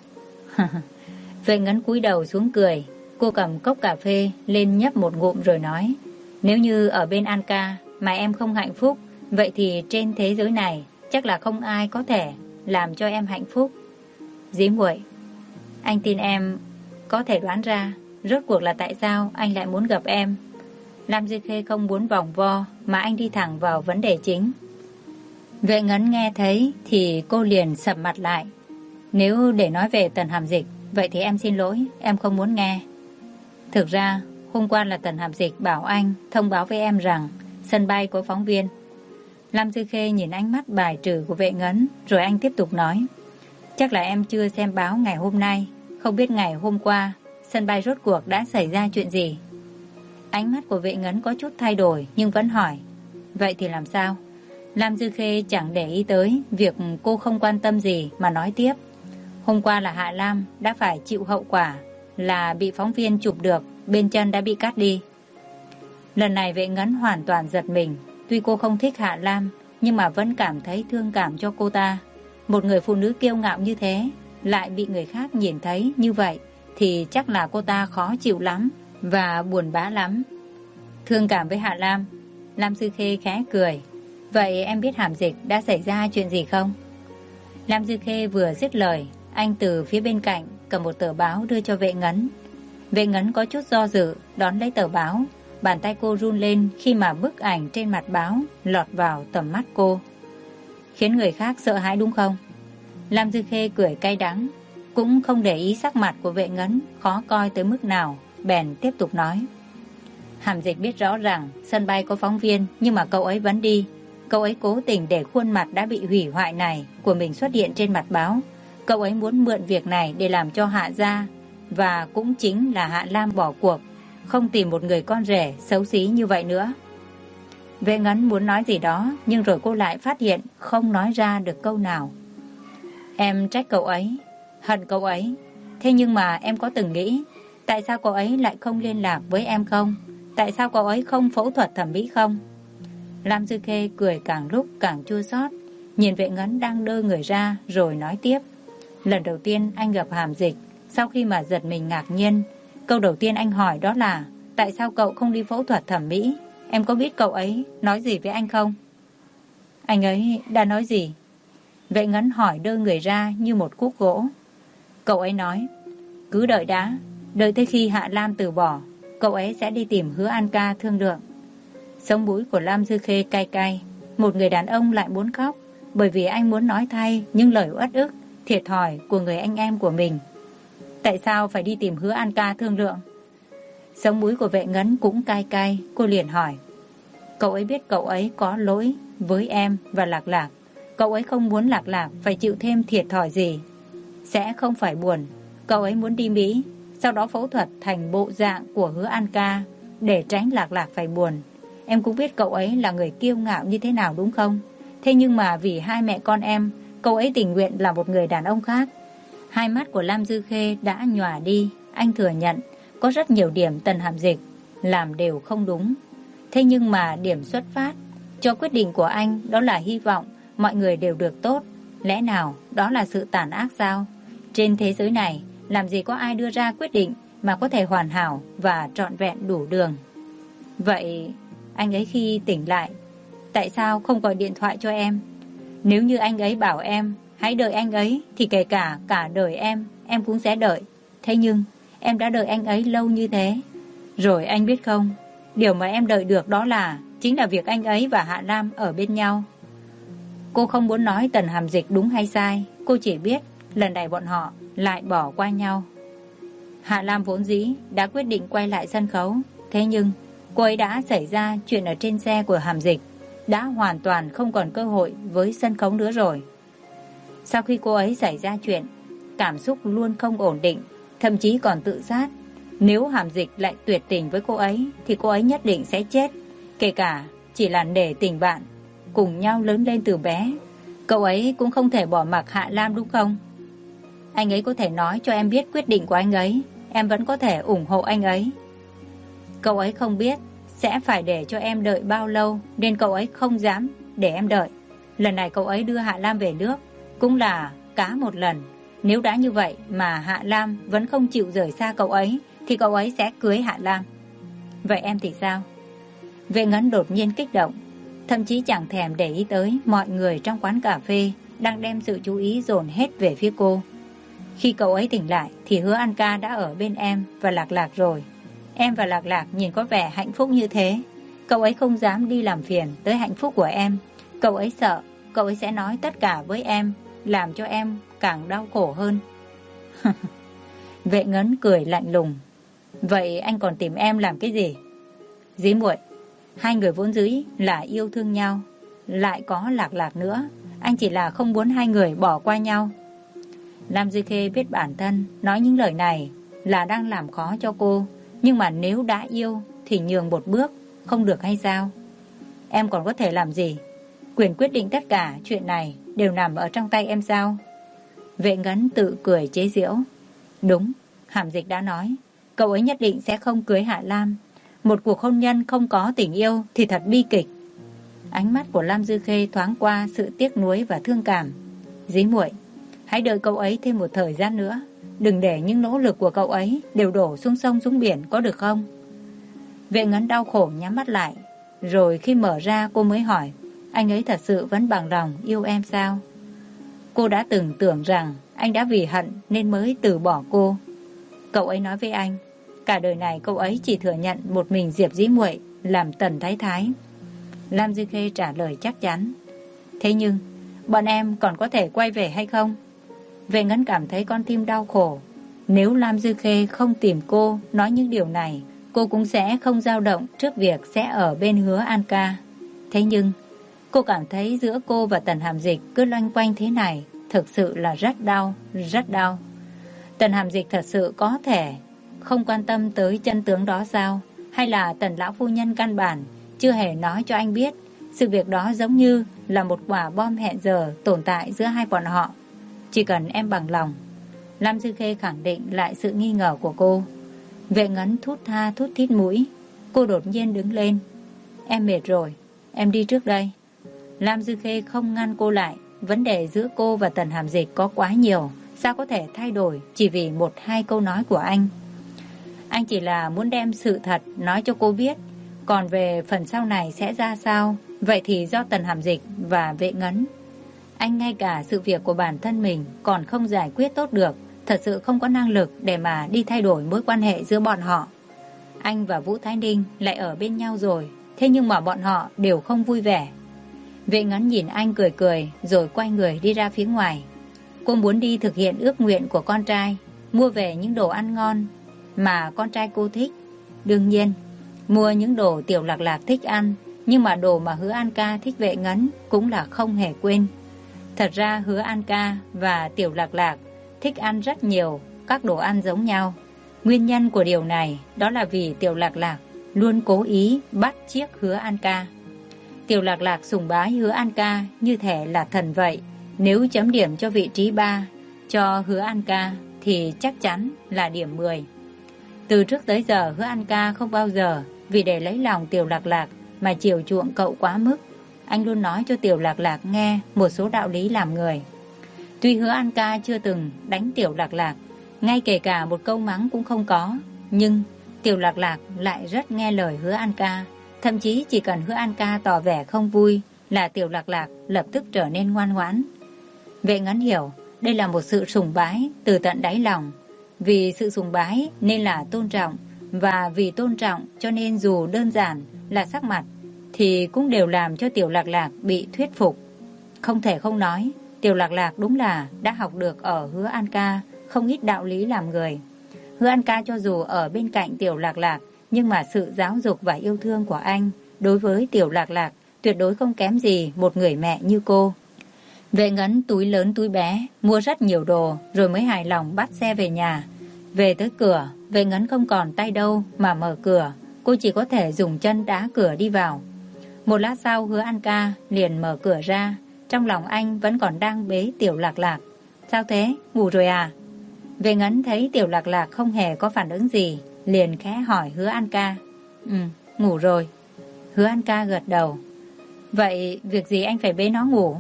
Vệ Ngấn cúi đầu xuống cười. Cô cầm cốc cà phê lên nhấp một ngụm rồi nói, nếu như ở bên An Ca mà em không hạnh phúc, vậy thì trên thế giới này chắc là không ai có thể làm cho em hạnh phúc. Dĩ muội, anh tin em có thể đoán ra rốt cuộc là tại sao anh lại muốn gặp em. Lam Dư Khê không muốn vòng vo mà anh đi thẳng vào vấn đề chính. Vệ Ngấn nghe thấy thì cô liền sầm mặt lại. Nếu để nói về Tần Hàm Dịch, vậy thì em xin lỗi, em không muốn nghe. Thực ra, hôm qua là Tần Hàm Dịch bảo anh thông báo với em rằng sân bay có phóng viên. Lam Dư Khê nhìn ánh mắt bài trừ của Vệ Ngấn, rồi anh tiếp tục nói. Chắc là em chưa xem báo ngày hôm nay, không biết ngày hôm qua sân bay rốt cuộc đã xảy ra chuyện gì. Ánh mắt của Vệ Ngấn có chút thay đổi nhưng vẫn hỏi. Vậy thì làm sao? Lam Dư Khê chẳng để ý tới việc cô không quan tâm gì mà nói tiếp. Hôm qua là Hạ Lam đã phải chịu hậu quả là bị phóng viên chụp được bên chân đã bị cắt đi. Lần này Vệ Ngấn hoàn toàn giật mình. Tuy cô không thích Hạ Lam nhưng mà vẫn cảm thấy thương cảm cho cô ta. Một người phụ nữ kiêu ngạo như thế lại bị người khác nhìn thấy như vậy thì chắc là cô ta khó chịu lắm và buồn bã lắm. Thương cảm với Hạ Lam? Lam Dư Khê khẽ cười. Vậy em biết Hàm Dịch đã xảy ra chuyện gì không? Lam Dư Khê vừa dứt lời, anh từ phía bên cạnh cầm một tờ báo đưa cho Vệ Ngấn. Vệ Ngấn có chút do dự, đón lấy tờ báo. Bàn tay cô run lên khi mà bức ảnh trên mặt báo lọt vào tầm mắt cô. Khiến người khác sợ hãi đúng không? Lam Dư Khê cười cay đắng, cũng không để ý sắc mặt của Vệ Ngấn khó coi tới mức nào, bèn tiếp tục nói. Hàm Dịch biết rõ rằng sân bay có phóng viên, nhưng mà cậu ấy vẫn đi. Cậu ấy cố tình để khuôn mặt đã bị hủy hoại này của mình xuất hiện trên mặt báo. Cậu ấy muốn mượn việc này để làm cho Hạ gia, và cũng chính là Hạ Lam bỏ cuộc, không tìm một người con rể xấu xí như vậy nữa. Vệ Ngấn muốn nói gì đó, nhưng rồi cô lại phát hiện không nói ra được câu nào. Em trách cậu ấy, hận cậu ấy. Thế nhưng mà em có từng nghĩ, tại sao cậu ấy lại không liên lạc với em không? Tại sao cậu ấy không phẫu thuật thẩm mỹ không? Lam Dư Khê cười càng lúc càng chua xót, nhìn Vệ Ngấn đang đơ người ra rồi nói tiếp. Lần đầu tiên anh gặp Hàm Dịch, sau khi mà giật mình ngạc nhiên, câu đầu tiên anh hỏi đó là tại sao cậu không đi phẫu thuật thẩm mỹ? Em có biết cậu ấy nói gì với anh không? Anh ấy đã nói gì? Vệ Ngấn hỏi đơ người ra như một khúc gỗ. Cậu ấy nói, cứ đợi đã, đợi tới khi Hạ Lam từ bỏ, cậu ấy sẽ đi tìm Hứa An Ca thương lượng. Sống mũi của Lam Dư Khê cay cay. Một người đàn ông lại muốn khóc, bởi vì anh muốn nói thay những lời uất ức, thiệt thòi của người anh em của mình. Tại sao phải đi tìm Hứa An Ca thương lượng? Sống mũi của Vệ Ngấn cũng cay cay. Cô liền hỏi, cậu ấy biết cậu ấy có lỗi với em và Lạc Lạc. Cậu ấy không muốn Lạc Lạc phải chịu thêm thiệt thòi gì. Sẽ không phải buồn. Cậu ấy muốn đi Mỹ, sau đó phẫu thuật thành bộ dạng của Hứa An Ca để tránh Lạc Lạc phải buồn. Em cũng biết cậu ấy là người kiêu ngạo như thế nào đúng không? Thế nhưng mà vì hai mẹ con em, cậu ấy tình nguyện là một người đàn ông khác. Hai mắt của Lam Dư Khê đã nhòa đi. Anh thừa nhận có rất nhiều điểm Tần Hàm Dịch làm đều không đúng. Thế nhưng mà điểm xuất phát cho quyết định của anh đó là hy vọng mọi người đều được tốt. Lẽ nào đó là sự tàn ác sao? Trên thế giới này làm gì có ai đưa ra quyết định mà có thể hoàn hảo và trọn vẹn đủ đường. Vậy anh ấy khi tỉnh lại, tại sao không gọi điện thoại cho em? Nếu như anh ấy bảo em hãy đợi anh ấy, thì kể cả đời em cũng sẽ đợi. Thế nhưng em đã đợi anh ấy lâu như thế. Rồi anh biết không, điều mà em đợi được đó chính là việc anh ấy và Hạ Lam ở bên nhau. Cô không muốn nói Tần Hàm Dịch đúng hay sai. Cô chỉ biết lần này bọn họ lại bỏ qua nhau. Hạ Lam vốn dĩ đã quyết định quay lại sân khấu. Thế nhưng cô ấy đã xảy ra chuyện ở trên xe của Hàm Dịch, đã hoàn toàn không còn cơ hội với sân khấu nữa rồi. Sau khi cô ấy xảy ra chuyện, cảm xúc luôn không ổn định, thậm chí còn tự sát. Nếu Hàm Dịch lại tuyệt tình với cô ấy thì cô ấy nhất định sẽ chết. Kể cả chỉ là nể tình bạn, cùng nhau lớn lên từ bé, cậu ấy cũng không thể bỏ mặc Hạ Lam đúng không? Anh ấy có thể nói cho em biết quyết định của anh ấy, em vẫn có thể ủng hộ anh ấy. Cậu ấy không biết sẽ phải để cho em đợi bao lâu, nên cậu ấy không dám để em đợi. Lần này cậu ấy đưa Hạ Lam về nước cũng là cá một lần. Nếu đã như vậy mà Hạ Lam vẫn không chịu rời xa cậu ấy, thì cậu ấy sẽ cưới Hạ Lam. Vậy em thì sao? Vệ Ngấn đột nhiên kích động, thậm chí chẳng thèm để ý tới mọi người trong quán cà phê đang đem sự chú ý dồn hết về phía cô. Khi cậu ấy tỉnh lại thì Hứa An Ca đã ở bên em và Lạc Lạc rồi. Em và Lạc Lạc nhìn có vẻ hạnh phúc như thế. Cậu ấy không dám đi làm phiền tới hạnh phúc của em. Cậu ấy sợ cậu ấy sẽ nói tất cả với em, làm cho em càng đau khổ hơn. Vệ Ngấn cười lạnh lùng. Vậy anh còn tìm em làm cái gì? Dĩ muội, hai người vốn dĩ là yêu thương nhau, lại có Lạc Lạc nữa. Anh chỉ là không muốn hai người bỏ qua nhau. Lam Dư Khê biết bản thân nói những lời này là đang làm khó cho cô. Nhưng mà nếu đã yêu thì nhường một bước không được hay sao? Em còn có thể làm gì? Quyền quyết định tất cả chuyện này đều nằm ở trong tay em sao? Vệ Ngấn tự cười chế giễu. Đúng, Hàm Dịch đã nói, cậu ấy nhất định sẽ không cưới Hạ Lam. Một cuộc hôn nhân không có tình yêu thì thật bi kịch. Ánh mắt của Lam Dư Khê thoáng qua sự tiếc nuối và thương cảm. Dí muội, hãy đợi cậu ấy thêm một thời gian nữa. Đừng để những nỗ lực của cậu ấy đều đổ xuống sông xuống biển, có được không? Vệ Ngấn đau khổ nhắm mắt lại. Rồi khi mở ra cô mới hỏi, anh ấy thật sự vẫn bằng lòng yêu em sao? Cô đã từng tưởng rằng anh đã vì hận nên mới từ bỏ cô. Cậu ấy nói với anh, cả đời này cậu ấy chỉ thừa nhận một mình Diệp Dĩ Muội làm tần thái thái. Lam Dư Khê trả lời chắc chắn. Thế nhưng, bọn em còn có thể quay về hay không? Vệ Ngân cảm thấy con tim đau khổ. Nếu Lam Dư Khê không tìm cô nói những điều này, cô cũng sẽ không dao động trước việc sẽ ở bên Hứa An Ca. Thế nhưng, cô cảm thấy giữa cô và Tần Hàm Dịch cứ loanh quanh thế này, thực sự là rất đau, rất đau. Tần Hàm Dịch thật sự có thể không quan tâm tới chân tướng đó sao? Hay là Tần lão phu nhân căn bản chưa hề nói cho anh biết sự việc đó giống như là một quả bom hẹn giờ tồn tại giữa hai bọn họ? Chỉ cần em bằng lòng. Lam Dư Khê khẳng định lại sự nghi ngờ của cô. Vệ Ngân thút tha thút thít mũi. Cô đột nhiên đứng lên. Em mệt rồi, em đi trước đây. Lam Dư Khê không ngăn cô lại. Vấn đề giữa cô và Tần Hàm Dịch có quá nhiều, sao có thể thay đổi chỉ vì một hai câu nói của anh. Anh chỉ là muốn đem sự thật nói cho cô biết. Còn về phần sau này sẽ ra sao, vậy thì do Tần Hàm Dịch và Vệ Ngân. Anh ngay cả sự việc của bản thân mình còn không giải quyết tốt được, thật sự không có năng lực để mà đi thay đổi mối quan hệ giữa bọn họ. Anh và Vũ Thái Ninh lại ở bên nhau rồi, thế nhưng mà bọn họ đều không vui vẻ. Vệ Ngân nhìn anh cười cười rồi quay người đi ra phía ngoài. Cô muốn đi thực hiện ước nguyện của con trai, mua về những đồ ăn ngon mà con trai cô thích. Đương nhiên, mua những đồ Tiểu Lạc Lạc thích ăn, nhưng mà đồ mà Hứa An Ca thích Vệ Ngân cũng là không hề quên. Thật ra Hứa An Ca và Tiểu Lạc Lạc thích ăn rất nhiều các đồ ăn giống nhau. Nguyên nhân của điều này đó là vì Tiểu Lạc Lạc luôn cố ý bắt chước Hứa An Ca. Tiểu Lạc Lạc sùng bái Hứa An Ca như thể là thần vậy. Nếu chấm điểm cho vị trí 3 cho Hứa An Ca thì chắc chắn là điểm 10. Từ trước tới giờ Hứa An Ca không bao giờ vì để lấy lòng Tiểu Lạc Lạc mà chiều chuộng cậu quá mức. Anh luôn nói cho Tiểu Lạc Lạc nghe một số đạo lý làm người. Tuy Hứa An Ca chưa từng đánh Tiểu Lạc Lạc, ngay kể cả một câu mắng cũng không có, nhưng Tiểu Lạc Lạc lại rất nghe lời Hứa An Ca. Thậm chí chỉ cần Hứa An Ca tỏ vẻ không vui là Tiểu Lạc Lạc lập tức trở nên ngoan ngoãn. Vệ Ngân hiểu đây là một sự sùng bái từ tận đáy lòng. Vì sự sùng bái nên là tôn trọng, và vì tôn trọng cho nên dù đơn giản là sắc mặt thì cũng đều làm cho Tiểu Lạc Lạc bị thuyết phục. Không thể không nói, Tiểu Lạc Lạc đúng là đã học được ở Hứa An Ca không ít đạo lý làm người. Hứa An Ca cho dù ở bên cạnh Tiểu Lạc Lạc, nhưng mà sự giáo dục và yêu thương của anh đối với Tiểu Lạc Lạc tuyệt đối không kém gì một người mẹ như cô. Vệ Ngân túi lớn túi bé, mua rất nhiều đồ rồi mới hài lòng bắt xe về nhà. Về tới cửa, Vệ Ngân không còn tay đâu mà mở cửa, cô chỉ có thể dùng chân đá cửa đi vào. Một lát sau Hứa An Ca liền mở cửa ra, trong lòng anh vẫn còn đang bế Tiểu Lạc Lạc. Sao thế, ngủ rồi à? Vệ Ngân thấy Tiểu Lạc Lạc không hề có phản ứng gì, liền khẽ hỏi Hứa An Ca. Ngủ rồi. Hứa An Ca gật đầu. Vậy việc gì anh phải bế nó ngủ?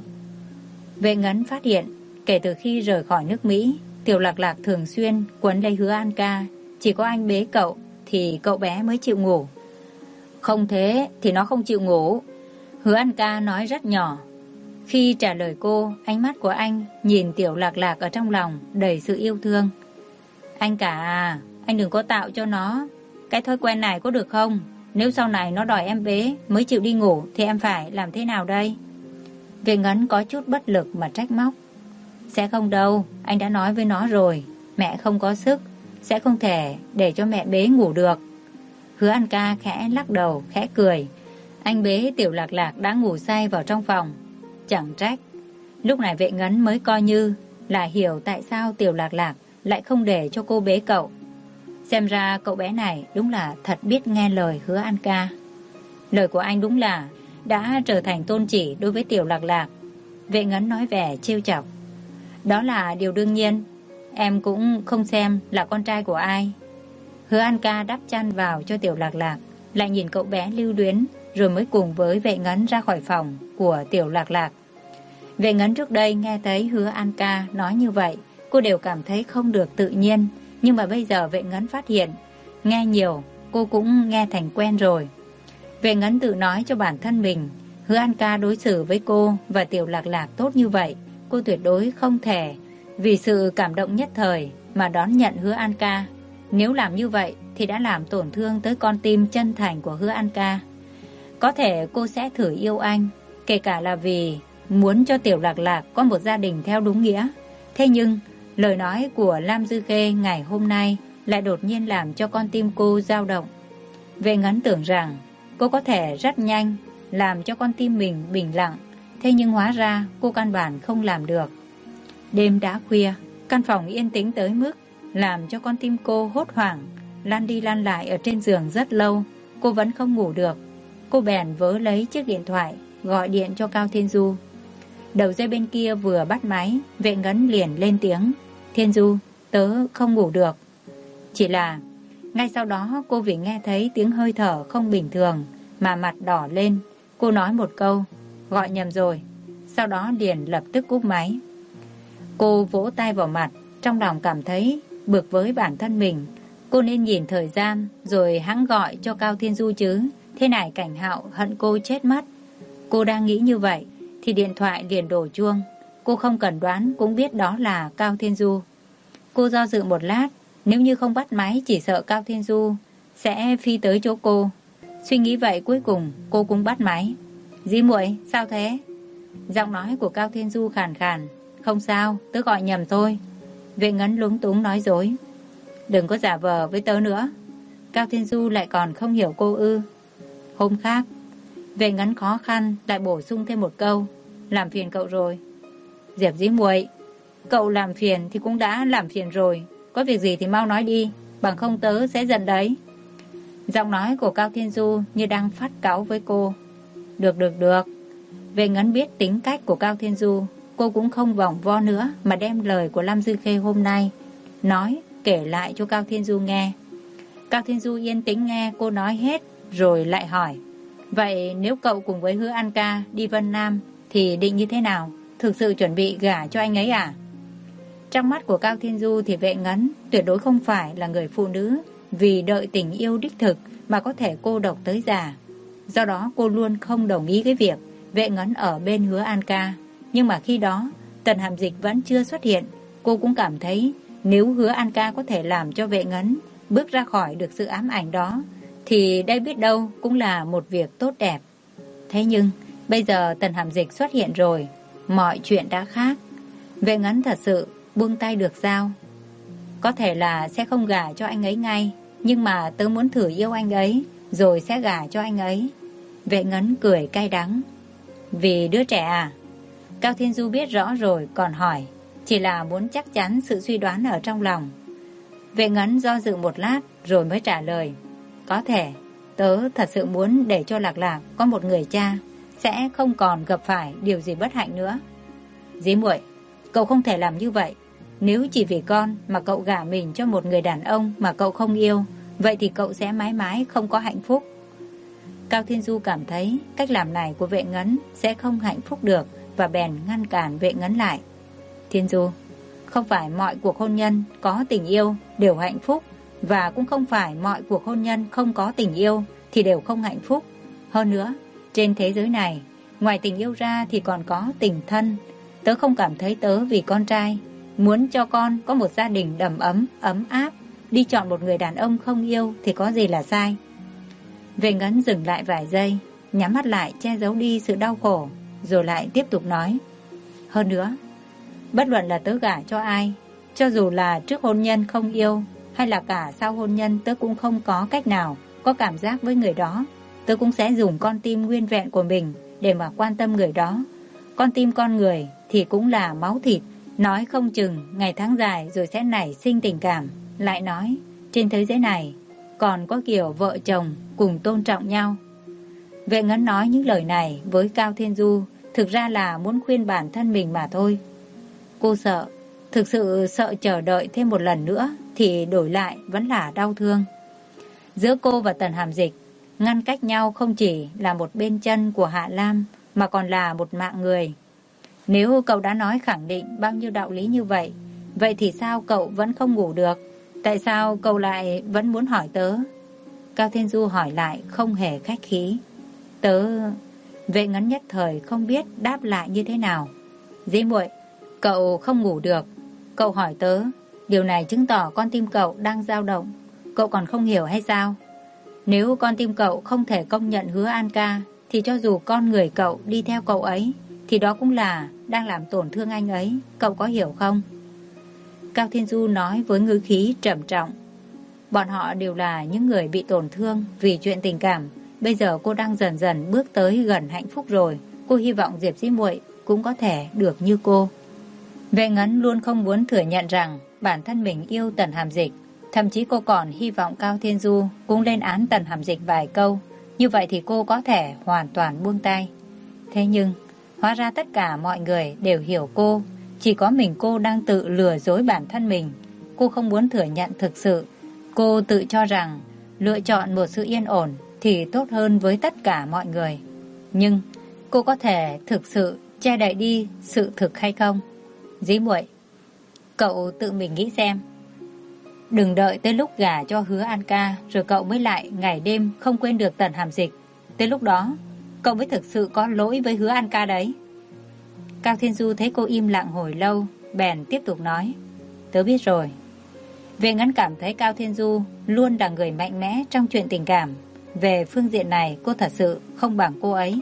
Vệ Ngân phát hiện kể từ khi rời khỏi nước Mỹ, Tiểu Lạc Lạc thường xuyên quấn lấy Hứa An Ca. Chỉ có anh bế cậu thì cậu bé mới chịu ngủ. Không thế thì nó không chịu ngủ. Hứa An Ca nói rất nhỏ. Khi trả lời cô, ánh mắt của anh nhìn Tiểu Lạc Lạc ở trong lòng đầy sự yêu thương. Anh cả à, anh đừng có tạo cho nó cái thói quen này có được không? Nếu sau này nó đòi em bế mới chịu đi ngủ thì em phải làm thế nào đây? Vệ Ngân có chút bất lực mà trách móc. Sẽ không đâu, anh đã nói với nó rồi, mẹ không có sức, sẽ không thể để cho mẹ bế ngủ được. Hứa An Ca khẽ lắc đầu, khẽ cười. Anh bế Tiểu Lạc Lạc đã ngủ say vào trong phòng. Chẳng trách. Lúc này Vệ Ngân mới coi như là hiểu tại sao Tiểu Lạc Lạc lại không để cho cô bế cậu. Xem ra cậu bé này đúng là thật biết nghe lời Hứa An Ca. Lời của anh đúng là đã trở thành tôn chỉ đối với Tiểu Lạc Lạc. Vệ Ngân nói vẻ trêu chọc. Đó là điều đương nhiên. Em cũng không xem là con trai của ai. Hứa An Ca đắp chăn vào cho Tiểu Lạc Lạc, lại nhìn cậu bé lưu luyến, rồi mới cùng với Vệ Ngân ra khỏi phòng của Tiểu Lạc Lạc. Vệ Ngân trước đây nghe thấy Hứa An Ca nói như vậy, cô đều cảm thấy không được tự nhiên. Nhưng mà bây giờ Vệ Ngân phát hiện, nghe nhiều, cô cũng nghe thành quen rồi. Vệ Ngân tự nói cho bản thân mình, Hứa An Ca đối xử với cô và Tiểu Lạc Lạc tốt như vậy, cô tuyệt đối không thể vì sự cảm động nhất thời mà đón nhận Hứa An Ca. Nếu làm như vậy thì đã làm tổn thương tới con tim chân thành của Hứa An Ca. Có thể cô sẽ thử yêu anh, kể cả là vì muốn cho Tiểu Lạc Lạc có một gia đình theo đúng nghĩa. Thế nhưng lời nói của Lam Dư Khê ngày hôm nay lại đột nhiên làm cho con tim cô dao động. Vệ Ngấn tưởng rằng cô có thể rất nhanh làm cho con tim mình bình lặng, thế nhưng hóa ra cô căn bản không làm được. Đêm đã khuya, căn phòng yên tĩnh tới mức làm cho con tim cô hốt hoảng, lăn đi lăn lại ở trên giường rất lâu. Cô vẫn không ngủ được. Cô bèn vớ lấy chiếc điện thoại gọi điện cho Cao Thiên Du. Đầu dây bên kia vừa bắt máy, Vệ Ngấn liền lên tiếng: Thiên Du, tớ không ngủ được. Chỉ là ngay sau đó cô vì nghe thấy tiếng hơi thở không bình thường mà mặt đỏ lên. Cô nói một câu: gọi nhầm rồi. Sau đó liền lập tức cúp máy. Cô vỗ tay vào mặt, trong lòng cảm thấy bực với bản thân mình. Cô nên nhìn thời gian rồi hẵng gọi cho Cao Thiên Du chứ. Thế này Cảnh Hạo hận cô chết mất. Cô đang nghĩ như vậy thì điện thoại liền đổ chuông. Cô không cần đoán cũng biết đó là Cao Thiên Du. Cô do dự một lát, nếu như không bắt máy chỉ sợ Cao Thiên Du sẽ phi tới chỗ cô. Suy nghĩ vậy cuối cùng cô cũng bắt máy. Dĩ muội, sao thế? Giọng nói của Cao Thiên Du khàn khàn. Không sao, tớ gọi nhầm thôi. Vệ Ngấn lúng túng nói dối. Đừng có giả vờ với tớ nữa. Cao Thiên Du lại còn không hiểu cô ư? Hôm khác. Vệ Ngấn khó khăn lại bổ sung thêm một câu: làm phiền cậu rồi. Diệp Dĩ muội, cậu làm phiền thì cũng đã làm phiền rồi, có việc gì thì mau nói đi, bằng không tớ sẽ giận đấy. Giọng nói của Cao Thiên Du như đang phát cáu với cô. Được. Vệ Ngấn biết tính cách của Cao Thiên Du. Cô cũng không vòng vo nữa mà đem lời của Lam Dư Khê hôm nay kể lại cho Cao Thiên Du nghe. Cao Thiên Du yên tĩnh nghe cô nói hết rồi lại hỏi: vậy nếu cậu cùng với Hứa An Ca đi Vân Nam thì định như thế nào? Thực sự chuẩn bị gả cho anh ấy à? Trong mắt của Cao Thiên Du thì Vệ Ngấn tuyệt đối không phải là người phụ nữ vì đợi tình yêu đích thực mà có thể cô độc tới già. Do đó cô luôn không đồng ý cái việc Vệ Ngấn ở bên Hứa An Ca. Nhưng mà khi đó Tần Hàm Dịch vẫn chưa xuất hiện. Cô cũng cảm thấy nếu Hứa An Ca có thể làm cho Vệ Ngấn bước ra khỏi được sự ám ảnh đó thì đây biết đâu cũng là một việc tốt đẹp. Thế nhưng bây giờ Tần Hàm Dịch xuất hiện rồi, mọi chuyện đã khác. Vệ Ngấn thật sự buông tay được sao? Có thể là sẽ không gả cho anh ấy ngay, nhưng mà tớ muốn thử yêu anh ấy rồi sẽ gả cho anh ấy. Vệ Ngấn cười cay đắng. Vì đứa trẻ à? Cao Thiên Du biết rõ rồi còn hỏi, chỉ là muốn chắc chắn sự suy đoán ở trong lòng. Vệ Ngấn do dự một lát rồi mới trả lời: có thể, tớ thật sự muốn để cho Lạc Lạc có một người cha, sẽ không còn gặp phải điều gì bất hạnh nữa. Dĩ muội, cậu không thể làm như vậy. Nếu chỉ vì con mà cậu gả mình cho một người đàn ông mà cậu không yêu, vậy thì cậu sẽ mãi mãi không có hạnh phúc. Cao Thiên Du cảm thấy cách làm này của Vệ Ngấn sẽ không hạnh phúc được và bèn ngăn cản Vệ Ngấn lại. Thiên Du, không phải mọi cuộc hôn nhân có tình yêu đều hạnh phúc, và cũng không phải mọi cuộc hôn nhân không có tình yêu thì đều không hạnh phúc. Hơn nữa, trên thế giới này, ngoài tình yêu ra thì còn có tình thân. Tớ không cảm thấy tớ vì con trai muốn cho con có một gia đình đầm ấm, ấm áp, đi chọn một người đàn ông không yêu thì có gì là sai. Vệ Ngấn dừng lại vài giây, nhắm mắt lại che giấu đi sự đau khổ, rồi lại tiếp tục nói: hơn nữa, bất luận là tớ gả cho ai, cho dù là trước hôn nhân không yêu hay là cả sau hôn nhân, tớ cũng không có cách nào có cảm giác với người đó. Tớ cũng sẽ dùng con tim nguyên vẹn của mình để mà quan tâm người đó. Con tim con người thì cũng là máu thịt, nói không chừng ngày tháng dài rồi sẽ nảy sinh tình cảm. Lại nói, trên thế giới này còn có kiểu vợ chồng cùng tôn trọng nhau. Vệ Ngấn nói những lời này với Cao Thiên Du thực ra là muốn khuyên bản thân mình mà thôi. Cô sợ, thực sự sợ chờ đợi thêm một lần nữa thì đổi lại vẫn là đau thương. Giữa cô và Tần Hàm Dịch, ngăn cách nhau không chỉ là một bên chân của Hạ Lam mà còn là một mạng người. Nếu cậu đã nói khẳng định bao nhiêu đạo lý như vậy, vậy thì sao cậu vẫn không ngủ được? Tại sao cậu lại vẫn muốn hỏi tớ? Cao Thiên Du hỏi lại không hề khách khí. Vệ Ngấn nhất thời không biết đáp lại như thế nào. Dĩ muội, Cậu không ngủ được. Cậu hỏi tớ, điều này chứng tỏ con tim cậu đang dao động. Cậu còn không hiểu hay sao? Nếu con tim cậu không thể công nhận Hứa An ca, thì cho dù con người cậu đi theo cậu ấy, thì đó cũng là đang làm tổn thương anh ấy. Cậu có hiểu không? Cao Thiên Du nói với ngữ khí trầm trọng. Bọn họ đều là những người bị tổn thương vì chuyện tình cảm. Bây giờ cô đang dần dần bước tới gần hạnh phúc rồi. Cô hy vọng Diệp Dĩ Muội cũng có thể được như cô. Vệ Ngấn luôn không muốn thừa nhận rằng bản thân mình yêu Tần Hàm Dịch. Thậm chí cô còn hy vọng Cao Thiên Du cũng lên án Tần Hàm Dịch vài câu. Như vậy thì cô có thể hoàn toàn buông tay. Thế nhưng, hóa ra tất cả mọi người đều hiểu cô. Chỉ có mình cô đang tự lừa dối bản thân mình. Cô không muốn thừa nhận thực sự. Cô tự cho rằng lựa chọn một sự yên ổn thì tốt hơn với tất cả mọi người. Nhưng cô có thể thực sự che đậy đi sự thực hay không? Dĩ Muội, cậu tự mình nghĩ xem. Đừng đợi tới lúc gả cho Hứa An ca rồi cậu mới lại ngày đêm không quên được Tần Hàm Dịch. Tới lúc đó cậu mới thực sự có lỗi với Hứa An ca đấy. Cao Thiên Du thấy cô im lặng hồi lâu, bèn tiếp tục nói. Tớ biết rồi. Vệ Ngấn cảm thấy Cao Thiên Du luôn là người mạnh mẽ trong chuyện tình cảm. Về phương diện này cô thật sự không bằng cô ấy.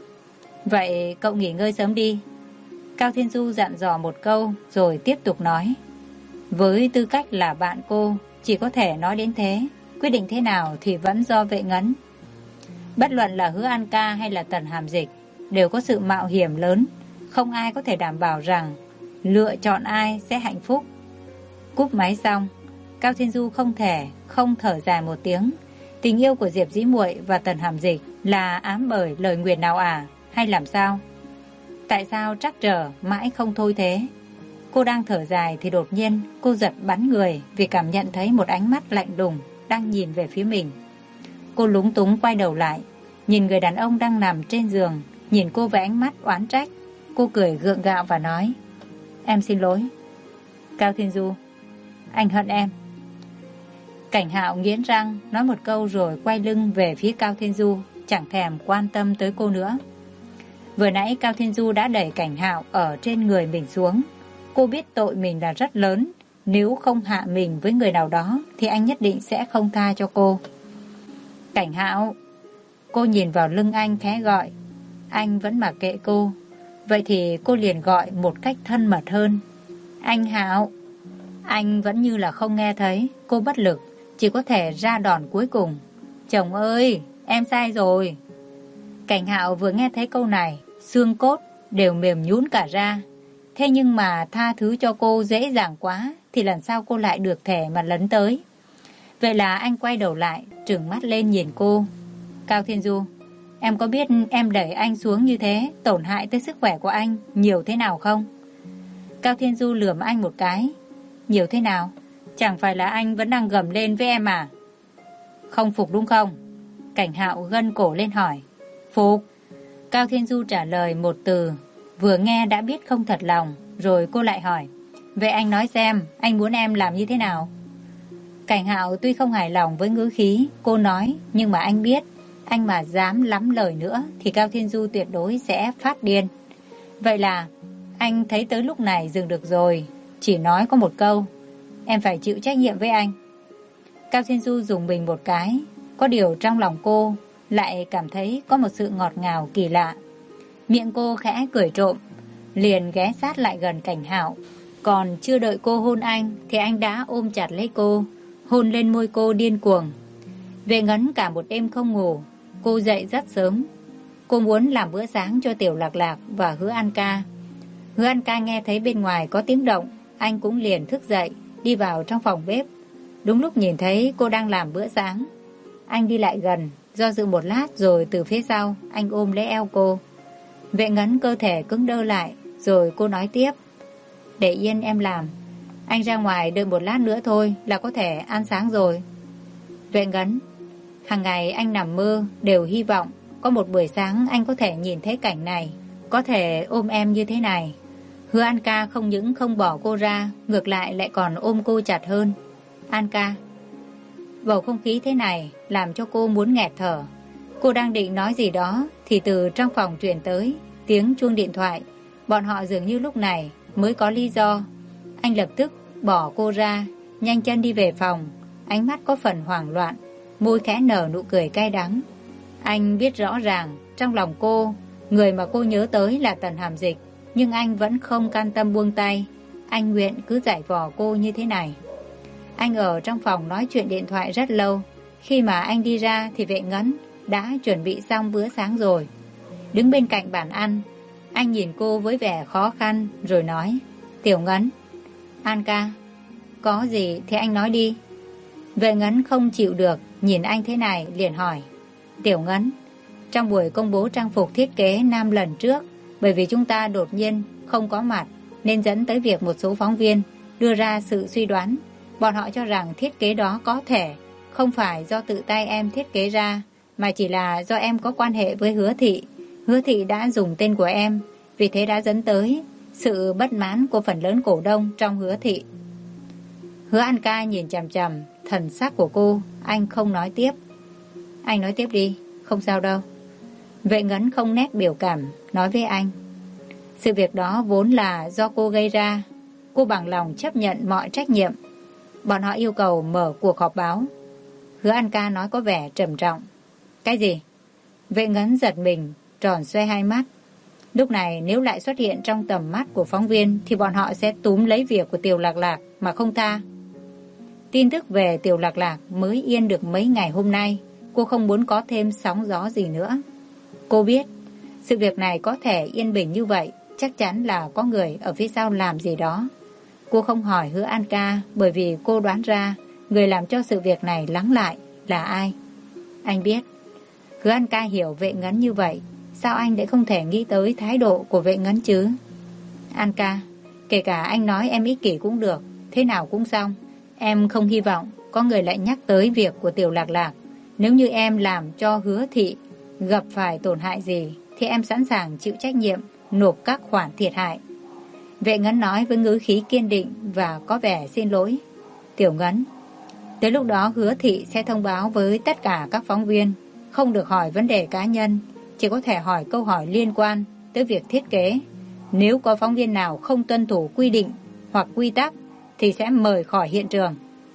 Vậy cậu nghỉ ngơi sớm đi. Cao Thiên Du dặn dò một câu rồi tiếp tục nói. Với tư cách là bạn cô, chỉ có thể nói đến thế. Quyết định thế nào thì vẫn do Vệ Ngấn. Bất luận là Hứa An ca hay là Tần Hàm Dịch đều có sự mạo hiểm lớn. Không ai có thể đảm bảo rằng lựa chọn ai sẽ hạnh phúc. Cúp máy xong, Cao Thiên Du không thể không thở dài một tiếng. Tình yêu của Diệp Dĩ Muội và Tần Hàm Dịch là ám bởi lời nguyền nào à? Hay làm sao? Tại sao trắc trở mãi không thôi thế? Cô đang thở dài thì đột nhiên cô giật bắn người vì cảm nhận thấy một ánh mắt lạnh lùng đang nhìn về phía mình. Cô lúng túng quay đầu lại, nhìn người đàn ông đang nằm trên giường, nhìn cô với ánh mắt oán trách. Cô cười gượng gạo và nói, em xin lỗi. Cao Thiên Du, anh hận em. Cảnh Hạo nghiến răng nói một câu rồi quay lưng về phía Cao Thiên Du, chẳng thèm quan tâm tới cô nữa. Vừa nãy Cao Thiên Du đã đẩy Cảnh Hạo ở trên người mình xuống. Cô biết tội mình là rất lớn. Nếu không hạ mình với người nào đó thì anh nhất định sẽ không tha cho cô. Cảnh Hạo. Cô nhìn vào lưng anh khẽ gọi. Anh vẫn mặc kệ cô. Vậy thì cô liền gọi một cách thân mật hơn. Anh Hạo. Anh vẫn như là không nghe thấy. Cô bất lực, chỉ có thể ra đòn cuối cùng. Chồng ơi, em sai rồi. Cảnh Hạo vừa nghe thấy câu này, xương cốt đều mềm nhũn cả ra. Thế nhưng mà tha thứ cho cô dễ dàng quá, thì lần sau cô lại được thể mà lấn tới. Vậy là anh quay đầu lại, trừng mắt lên nhìn cô. Cao Thiên Du, em có biết em đẩy anh xuống như thế tổn hại tới sức khỏe của anh nhiều thế nào không? Cao Thiên Du lườm anh một cái. Nhiều thế nào? Chẳng phải là anh vẫn đang gầm lên với em à? Không phục đúng không? Cảnh Hạo gân cổ lên hỏi. Phục. Cao Thiên Du trả lời một từ, vừa nghe đã biết không thật lòng. Rồi cô lại hỏi, vậy anh nói xem, anh muốn em làm như thế nào? Cảnh Hạo tuy không hài lòng với ngữ khí cô nói, nhưng mà anh biết, anh mà dám lắm lời nữa thì Cao Thiên Du tuyệt đối sẽ phát điên. Vậy là anh thấy tới lúc này dừng được rồi, chỉ nói có một câu, em phải chịu trách nhiệm với anh. Cao Thiên Du dùng mình một cái, có điều trong lòng cô lại cảm thấy có một sự ngọt ngào kỳ lạ. Miệng cô khẽ cười trộm, liền ghé sát lại gần Cảnh Hạo. Còn chưa đợi cô hôn anh thì anh đã ôm chặt lấy cô, hôn lên môi cô điên cuồng. Vệ Ngấn cả một đêm không ngủ, cô dậy rất sớm. Cô muốn làm bữa sáng cho Tiểu Lạc Lạc và Hứa An ca. Hứa An ca nghe thấy bên ngoài có tiếng động, anh cũng liền thức dậy, đi vào trong phòng bếp. Đúng lúc nhìn thấy cô đang làm bữa sáng, anh đi lại gần, do dự một lát rồi từ phía sau anh ôm lấy eo cô. Vệ Ngấn cơ thể cứng đơ lại, rồi cô nói tiếp, để yên em làm, anh ra ngoài đợi một lát nữa thôi là có thể ăn sáng rồi. Vệ Ngấn, hàng ngày anh nằm mơ đều hy vọng có một buổi sáng anh có thể nhìn thấy cảnh này, có thể ôm em như thế này. Hứa An ca không những không bỏ cô ra, ngược lại còn ôm cô chặt hơn. An ca. Bầu không khí thế này làm cho cô muốn nghẹt thở. Cô đang định nói gì đó thì từ trong phòng truyền tới tiếng chuông điện thoại. Bọn họ dường như lúc này mới có lý do. Anh lập tức bỏ cô ra, nhanh chân đi về phòng, ánh mắt có phần hoảng loạn, môi khẽ nở nụ cười cay đắng. Anh biết rõ ràng trong lòng cô, người mà cô nhớ tới là Tần Hàm Dịch, nhưng anh vẫn không can tâm buông tay. Anh nguyện cứ giày vò cô như thế này. Anh ở trong phòng nói chuyện điện thoại rất lâu. Khi mà anh đi ra thì Vệ Ngấn đã chuẩn bị xong bữa sáng rồi. Đứng bên cạnh bàn ăn, anh nhìn cô với vẻ khó khăn rồi nói: Tiểu Ngấn. An ca, có gì thì anh nói đi. Vệ Ngấn không chịu được nhìn anh thế này, liền hỏi: Tiểu Ngấn, trong buổi công bố trang phục thiết kế nam lần trước, bởi vì chúng ta đột nhiên không có mặt nên dẫn tới việc một số phóng viên đưa ra sự suy đoán. Bọn họ cho rằng thiết kế đó có thể không phải do tự tay em thiết kế ra, mà chỉ là do em có quan hệ với Hứa Thị. Hứa Thị đã dùng tên của em, vì thế đã dẫn tới sự bất mãn của phần lớn cổ đông trong Hứa Thị. Hứa An ca nhìn chằm chằm thần sắc của cô, anh không nói tiếp. Anh nói tiếp đi, không sao đâu. Vệ Ngấn không nét biểu cảm, nói với anh: Sự việc đó vốn là do cô gây ra. Cô bằng lòng chấp nhận mọi trách nhiệm. Bọn họ yêu cầu mở cuộc họp báo. Hứa An ca nói có vẻ trầm trọng. Cái gì? Vệ Ngấn giật mình, tròn xoe hai mắt. Lúc này nếu lại xuất hiện trong tầm mắt của phóng viên thì bọn họ sẽ túm lấy việc của Tiểu Lạc Lạc mà không tha. Tin tức về Tiểu Lạc Lạc mới yên được mấy ngày hôm nay. Cô không muốn có thêm sóng gió gì nữa. Cô biết sự việc này có thể yên bình như vậy, chắc chắn là có người ở phía sau làm gì đó. Cô không hỏi Hứa An ca bởi vì cô đoán ra người làm cho sự việc này lắng lại là ai. Anh biết. Hứa An ca hiểu Vệ Ngấn như vậy, sao anh lại không thể nghĩ tới thái độ của Vệ Ngấn chứ? An ca, kể cả anh nói em ích kỷ cũng được, thế nào cũng xong. Em không hy vọng có người lại nhắc tới việc của Tiểu Lạc Lạc. Nếu như em làm cho Hứa Thị gặp phải tổn hại gì thì em sẵn sàng chịu trách nhiệm, nộp các khoản thiệt hại. Vệ Ngấn nói với ngữ khí kiên định và có vẻ xin lỗi. Tiểu Ngấn, tới lúc đó Hứa Thị sẽ thông báo với tất cả các phóng viên, không được hỏi vấn đề cá nhân, chỉ có thể hỏi câu hỏi liên quan tới việc thiết kế. Nếu có phóng viên nào không tuân thủ quy định hoặc quy tắc thì sẽ mời khỏi hiện trường.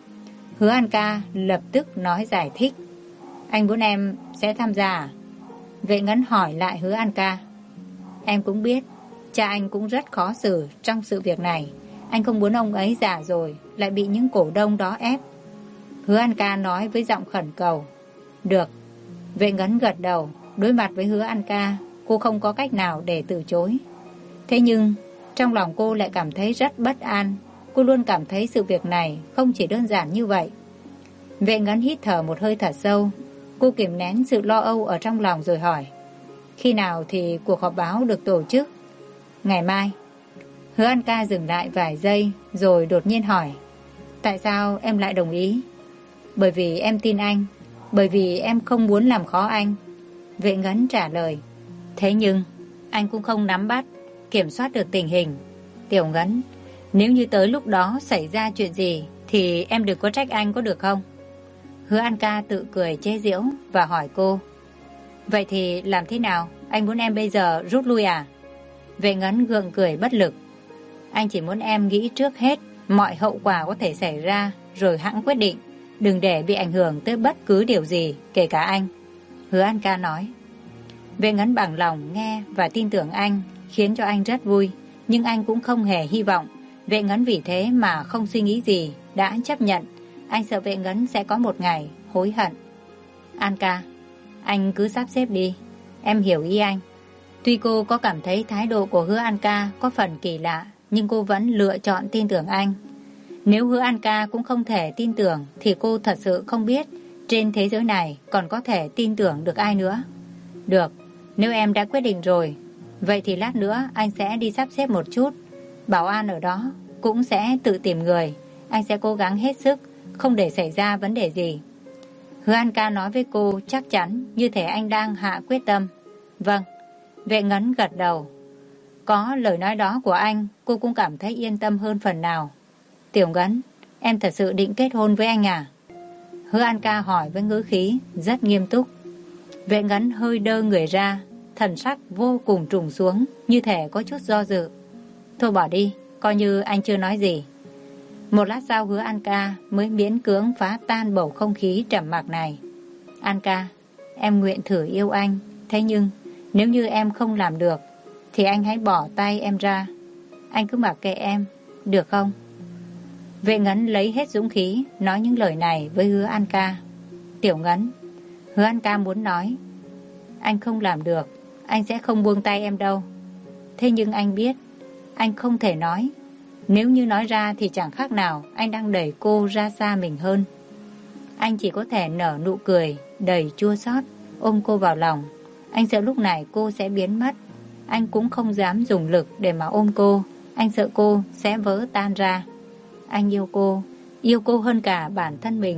Hứa An ca lập tức nói giải thích. Anh muốn em sẽ tham gia à? Vệ Ngấn hỏi lại Hứa An ca. Em cũng biết cha anh cũng rất khó xử trong sự việc này. Anh không muốn ông ấy già rồi lại bị những cổ đông đó ép. Hứa An ca nói với giọng khẩn cầu. Được. Vệ Ngấn gật đầu. Đối mặt với Hứa An ca, cô không có cách nào để từ chối. Thế nhưng trong lòng cô lại cảm thấy rất bất an. Cô luôn cảm thấy sự việc này không chỉ đơn giản như vậy. Vệ Ngấn hít thở một hơi thật sâu. Cô kìm nén sự lo âu ở trong lòng rồi hỏi. Khi nào thì cuộc họp báo được tổ chức? Ngày mai. Hứa An ca dừng lại vài giây rồi đột nhiên hỏi. Tại sao em lại đồng ý? Bởi vì em tin anh. Bởi vì em không muốn làm khó anh. Vệ Ngấn trả lời. Thế nhưng anh cũng không nắm bắt, kiểm soát được tình hình. Tiểu Ngấn, nếu như tới lúc đó xảy ra chuyện gì thì em đừng có trách anh có được không? Hứa An ca tự cười chế giễu và hỏi cô. Vậy thì làm thế nào? Anh muốn em bây giờ rút lui à? Vệ Ngấn gượng cười bất lực. Anh chỉ muốn em nghĩ trước hết mọi hậu quả có thể xảy ra rồi hẵng quyết định. Đừng để bị ảnh hưởng tới bất cứ điều gì, kể cả anh. Hứa An ca nói. Vệ Ngấn bằng lòng nghe và tin tưởng anh, khiến cho anh rất vui. Nhưng anh cũng không hề hy vọng Vệ Ngấn vì thế mà không suy nghĩ gì, đã chấp nhận. Anh sợ Vệ Ngấn sẽ có một ngày hối hận. An ca, anh cứ sắp xếp đi. Em hiểu ý anh. Tuy cô có cảm thấy thái độ của Hứa An ca có phần kỳ lạ, nhưng cô vẫn lựa chọn tin tưởng anh. Nếu Hứa An ca cũng không thể tin tưởng thì cô thật sự không biết trên thế giới này còn có thể tin tưởng được ai nữa. Được, nếu em đã quyết định rồi, vậy thì lát nữa anh sẽ đi sắp xếp một chút. Bảo an ở đó cũng sẽ tự tìm người. Anh sẽ cố gắng hết sức, không để xảy ra vấn đề gì. Hứa An ca nói với cô chắc chắn, như thể anh đang hạ quyết tâm. Vâng. Vệ Ngấn gật đầu. Có lời nói đó của anh, cô cũng cảm thấy yên tâm hơn phần nào. Tiểu Ngấn, em thật sự định kết hôn với anh à? Hứa An ca hỏi với ngữ khí rất nghiêm túc. Vệ Ngấn hơi đơ người ra, thần sắc vô cùng trùng xuống, như thể có chút do dự. Thôi bỏ đi, coi như anh chưa nói gì. Một lát sau Hứa An Ca mới miễn cưỡng phá tan bầu không khí trầm mặc này. An Ca, em nguyện thử yêu anh. Thế nhưng nếu như em không làm được thì anh hãy bỏ tay em ra. Anh cứ mặc kệ em, được không? Vệ Ngấn lấy hết dũng khí nói những lời này với Hứa An Ca. Tiểu Ngấn, Hứa An Ca muốn nói, anh không làm được, anh sẽ không buông tay em đâu. Thế nhưng anh biết, anh không thể nói. Nếu như nói ra thì chẳng khác nào anh đang đẩy cô ra xa mình hơn. Anh chỉ có thể nở nụ cười đầy chua xót, ôm cô vào lòng. Anh sợ lúc này cô sẽ biến mất. Anh cũng không dám dùng lực để mà ôm cô. Anh sợ cô sẽ vỡ tan ra. Anh yêu cô hơn cả bản thân mình.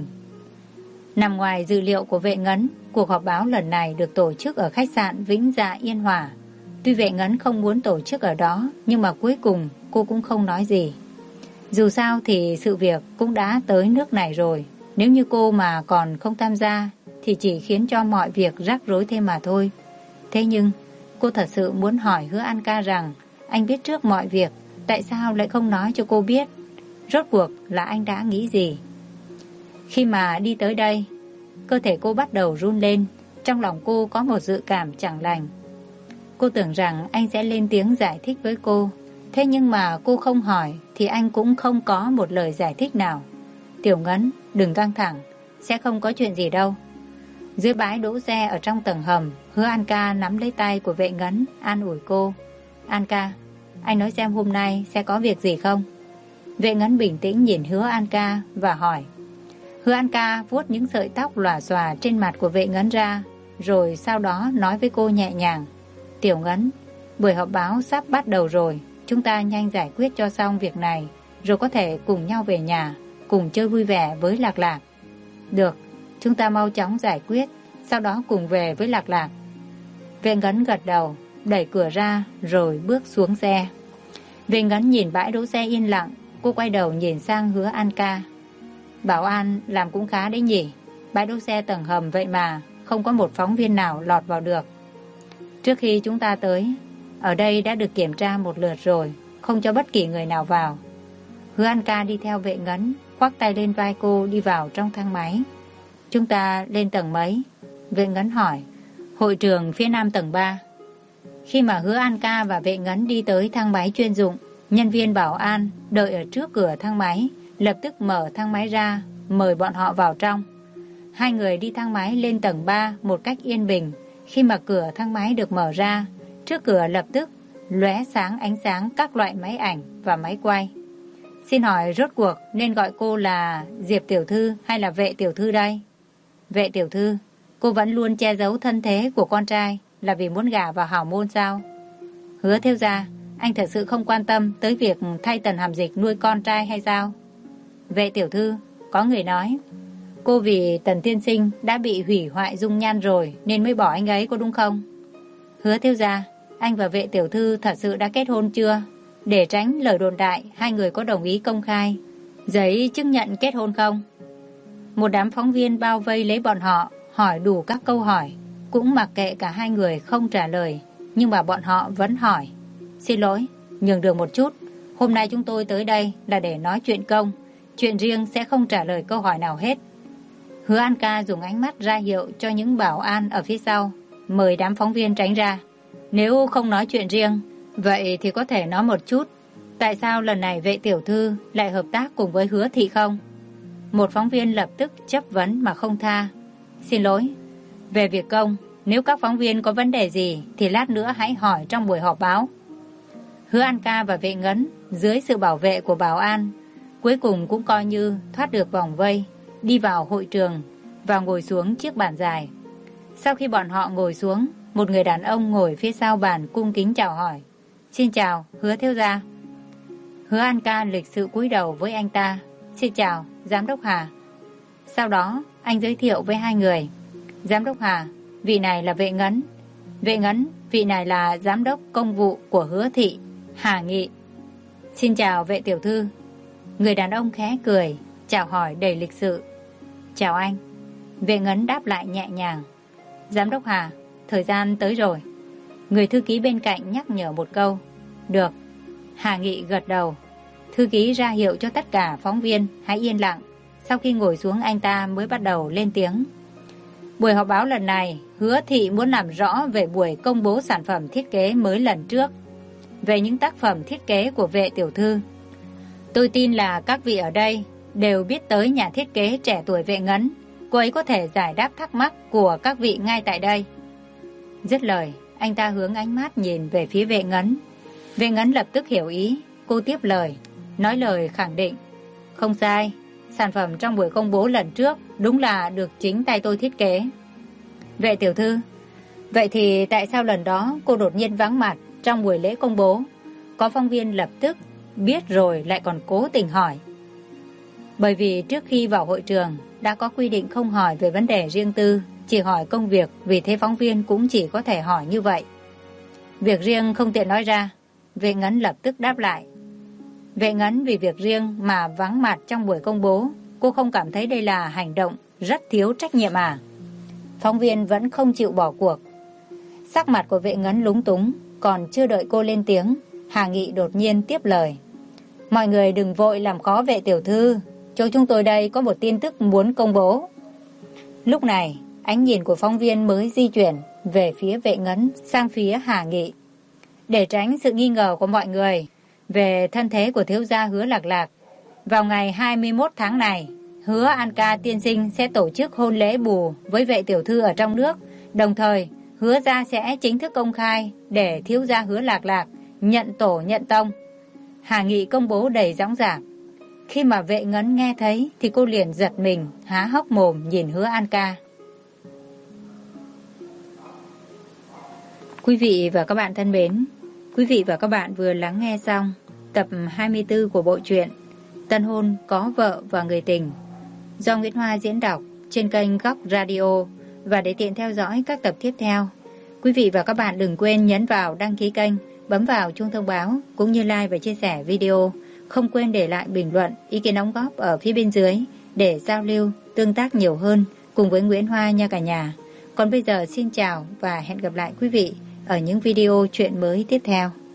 Nằm ngoài dự liệu của Vệ Ngấn, cuộc họp báo lần này được tổ chức ở khách sạn Vĩnh Dạ Yên Hòa. Tuy Vệ Ngấn không muốn tổ chức ở đó, nhưng mà cuối cùng cô cũng không nói gì. Dù sao thì sự việc cũng đã tới nước này rồi. Nếu như cô mà còn không tham gia thì chỉ khiến cho mọi việc rắc rối thêm mà thôi. Thế nhưng cô thật sự muốn hỏi Hứa An Ca rằng anh biết trước mọi việc, tại sao lại không nói cho cô biết? Rốt cuộc là anh đã nghĩ gì? Khi mà đi tới đây, cơ thể cô bắt đầu run lên. Trong lòng cô có một dự cảm chẳng lành. Cô tưởng rằng anh sẽ lên tiếng giải thích với cô. Thế nhưng mà cô không hỏi thì anh cũng không có một lời giải thích nào. Tiểu Ngấn, đừng căng thẳng, sẽ không có chuyện gì đâu. Dưới bãi đỗ xe ở trong tầng hầm, Hứa An Ca nắm lấy tay của Vệ Ngấn, an ủi cô. An Ca, anh nói xem hôm nay sẽ có việc gì không? Vệ Ngấn bình tĩnh nhìn Hứa An Ca và hỏi. Hứa An Ca vuốt những sợi tóc lòa xòa trên mặt của Vệ Ngấn ra, rồi sau đó nói với cô nhẹ nhàng. Tiểu Ngấn, buổi họp báo sắp bắt đầu rồi, chúng ta nhanh giải quyết cho xong việc này, rồi có thể cùng nhau về nhà, cùng chơi vui vẻ với Lạc Lạc. Được, chúng ta mau chóng giải quyết, sau đó cùng về với Lạc Lạc. Vệ Ngấn gật đầu, đẩy cửa ra rồi bước xuống xe. Vệ Ngấn nhìn bãi đỗ xe yên lặng, cô quay đầu nhìn sang Hứa An Ca. Bảo an làm cũng khá đấy nhỉ, bãi đỗ xe tầng hầm vậy mà không có một phóng viên nào lọt vào được. Trước khi chúng ta tới, ở đây đã được kiểm tra một lượt rồi, không cho bất kỳ người nào vào. Hứa An Ca đi theo Vệ Ngấn, khoác tay lên vai cô đi vào trong thang máy. Chúng ta lên tầng mấy? Vệ Ngấn hỏi. Hội trường phía nam tầng 3. Khi mà Hứa An Ca và Vệ Ngấn đi tới thang máy chuyên dụng, nhân viên bảo an đợi ở trước cửa thang máy, lập tức mở thang máy ra, mời bọn họ vào trong. Hai người đi thang máy lên tầng 3 một cách yên bình. Khi mà cửa thang máy được mở ra, trước cửa lập tức lóe sáng ánh sáng các loại máy ảnh và máy quay. Xin hỏi rốt cuộc nên gọi cô là Diệp tiểu thư hay là Vệ tiểu thư đây? Vệ tiểu thư, cô vẫn luôn che giấu thân thế của con trai là vì muốn gả vào hảo môn sao? Hứa thiếu gia, anh thật sự không quan tâm tới việc thay Tần Hàm Dịch nuôi con trai hay sao? Vệ tiểu thư, có người nói cô vì Tần tiên sinh đã bị hủy hoại dung nhan rồi nên mới bỏ anh ấy, có đúng không? Hứa thiếu gia, anh và Vệ tiểu thư thật sự đã kết hôn chưa? Để tránh lời đồn đại, hai người có đồng ý công khai giấy chứng nhận kết hôn không? Một đám phóng viên bao vây lấy bọn họ, hỏi đủ các câu hỏi, cũng mặc kệ cả hai người không trả lời, nhưng mà bọn họ vẫn hỏi. Xin lỗi, nhường đường một chút, hôm nay chúng tôi tới đây là để nói chuyện công, chuyện riêng sẽ không trả lời câu hỏi nào hết. Hứa An Ca dùng ánh mắt ra hiệu cho những bảo an ở phía sau, mời đám phóng viên tránh ra. Nếu không nói chuyện riêng, vậy thì có thể nói một chút. Tại sao lần này Vệ tiểu thư lại hợp tác cùng với Hứa thị không? Một phóng viên lập tức chất vấn mà không tha. Xin lỗi, về việc công, nếu các phóng viên có vấn đề gì thì lát nữa hãy hỏi trong buổi họp báo. Hứa An Ca và Vệ Ngấn dưới sự bảo vệ của bảo an cuối cùng cũng coi như thoát được vòng vây, đi vào hội trường và ngồi xuống chiếc bàn dài. Sau khi bọn họ ngồi xuống, một người đàn ông ngồi phía sau bàn cung kính chào hỏi. Xin chào, Hứa thiếu gia. Hứa An Ca lịch sự cúi đầu với anh ta. Xin chào, Giám đốc Hà. Sau đó, anh giới thiệu với hai người. Giám đốc Hà, vị này là Vệ Ngấn. Vệ Ngấn, vị này là Giám đốc công vụ của Hứa thị, Hà Nghị. Xin chào Vệ tiểu thư. Người đàn ông khẽ cười, chào hỏi đầy lịch sự. Chào anh. Vệ Ngấn đáp lại nhẹ nhàng. Giám đốc Hà, thời gian tới rồi. Người thư ký bên cạnh nhắc nhở một câu. Được. Hà Nghị gật đầu, Thư ký ra hiệu cho tất cả phóng viên hãy yên lặng. Sau khi ngồi xuống, anh ta mới bắt đầu lên tiếng. Buổi họp báo lần này, Hứa Thị muốn làm rõ về buổi công bố sản phẩm thiết kế mới lần trước, về những tác phẩm thiết kế của Vệ tiểu thư. Tôi tin là các vị ở đây đều biết tới nhà thiết kế trẻ tuổi Vệ Ngấn. Cô ấy có thể giải đáp thắc mắc của các vị ngay tại đây. Dứt lời, anh ta hướng ánh mắt nhìn về phía Vệ Ngấn. Vệ Ngấn lập tức hiểu ý. Cô tiếp lời, nói lời khẳng định. Không sai, sản phẩm trong buổi công bố lần trước đúng là được chính tay tôi thiết kế. Vệ tiểu thư, vậy thì tại sao lần đó cô đột nhiên vắng mặt trong buổi lễ công bố? Có phóng viên lập tức biết rồi lại còn cố tình hỏi. Bởi vì trước khi vào hội trường đã có quy định không hỏi về vấn đề riêng tư, chỉ hỏi công việc, vì thế phóng viên cũng chỉ có thể hỏi như vậy. Việc riêng không tiện nói ra. Vệ Ngấn lập tức đáp lại. Vệ Ngấn vì việc riêng mà vắng mặt trong buổi công bố, cô không cảm thấy đây là hành động rất thiếu trách nhiệm à? Phóng viên vẫn không chịu bỏ cuộc. Sắc mặt của Vệ Ngấn lúng túng, còn chưa đợi cô lên tiếng, Hà Nghị đột nhiên tiếp lời. Mọi người đừng vội làm khó Vệ tiểu thư, chỗ chúng tôi đây có một tin tức muốn công bố. Lúc này, ánh nhìn của phóng viên mới di chuyển về phía Vệ Ngấn sang phía Hà Nghị. Để tránh sự nghi ngờ của mọi người về thân thế của thiếu gia Hứa Lạc Lạc, vào ngày 21 tháng này, Hứa An Ca tiên sinh sẽ tổ chức hôn lễ bù với Vệ tiểu thư ở trong nước. Đồng thời, Hứa gia sẽ chính thức công khai để thiếu gia Hứa Lạc Lạc nhận tổ nhận tông. Hà Nghị công bố đầy dõng dạc. Khi mà Vệ Ngấn nghe thấy thì cô liền giật mình, há hốc mồm nhìn Hứa An Ca. Quý vị và các bạn thân mến, quý vị và các bạn vừa lắng nghe xong tập 24 của bộ truyện Tân hôn có vợ và người tình do Nguyễn Hoa diễn đọc trên kênh Góc Radio. Và để tiện theo dõi các tập tiếp theo, quý vị và các bạn đừng quên nhấn vào đăng ký kênh, bấm vào chuông thông báo cũng như like và chia sẻ video. Không quên để lại bình luận, ý kiến đóng góp ở phía bên dưới để giao lưu, tương tác nhiều hơn cùng với Nguyễn Hoa nha cả nhà. Còn bây giờ xin chào và hẹn gặp lại quý vị ở những video chuyện mới tiếp theo.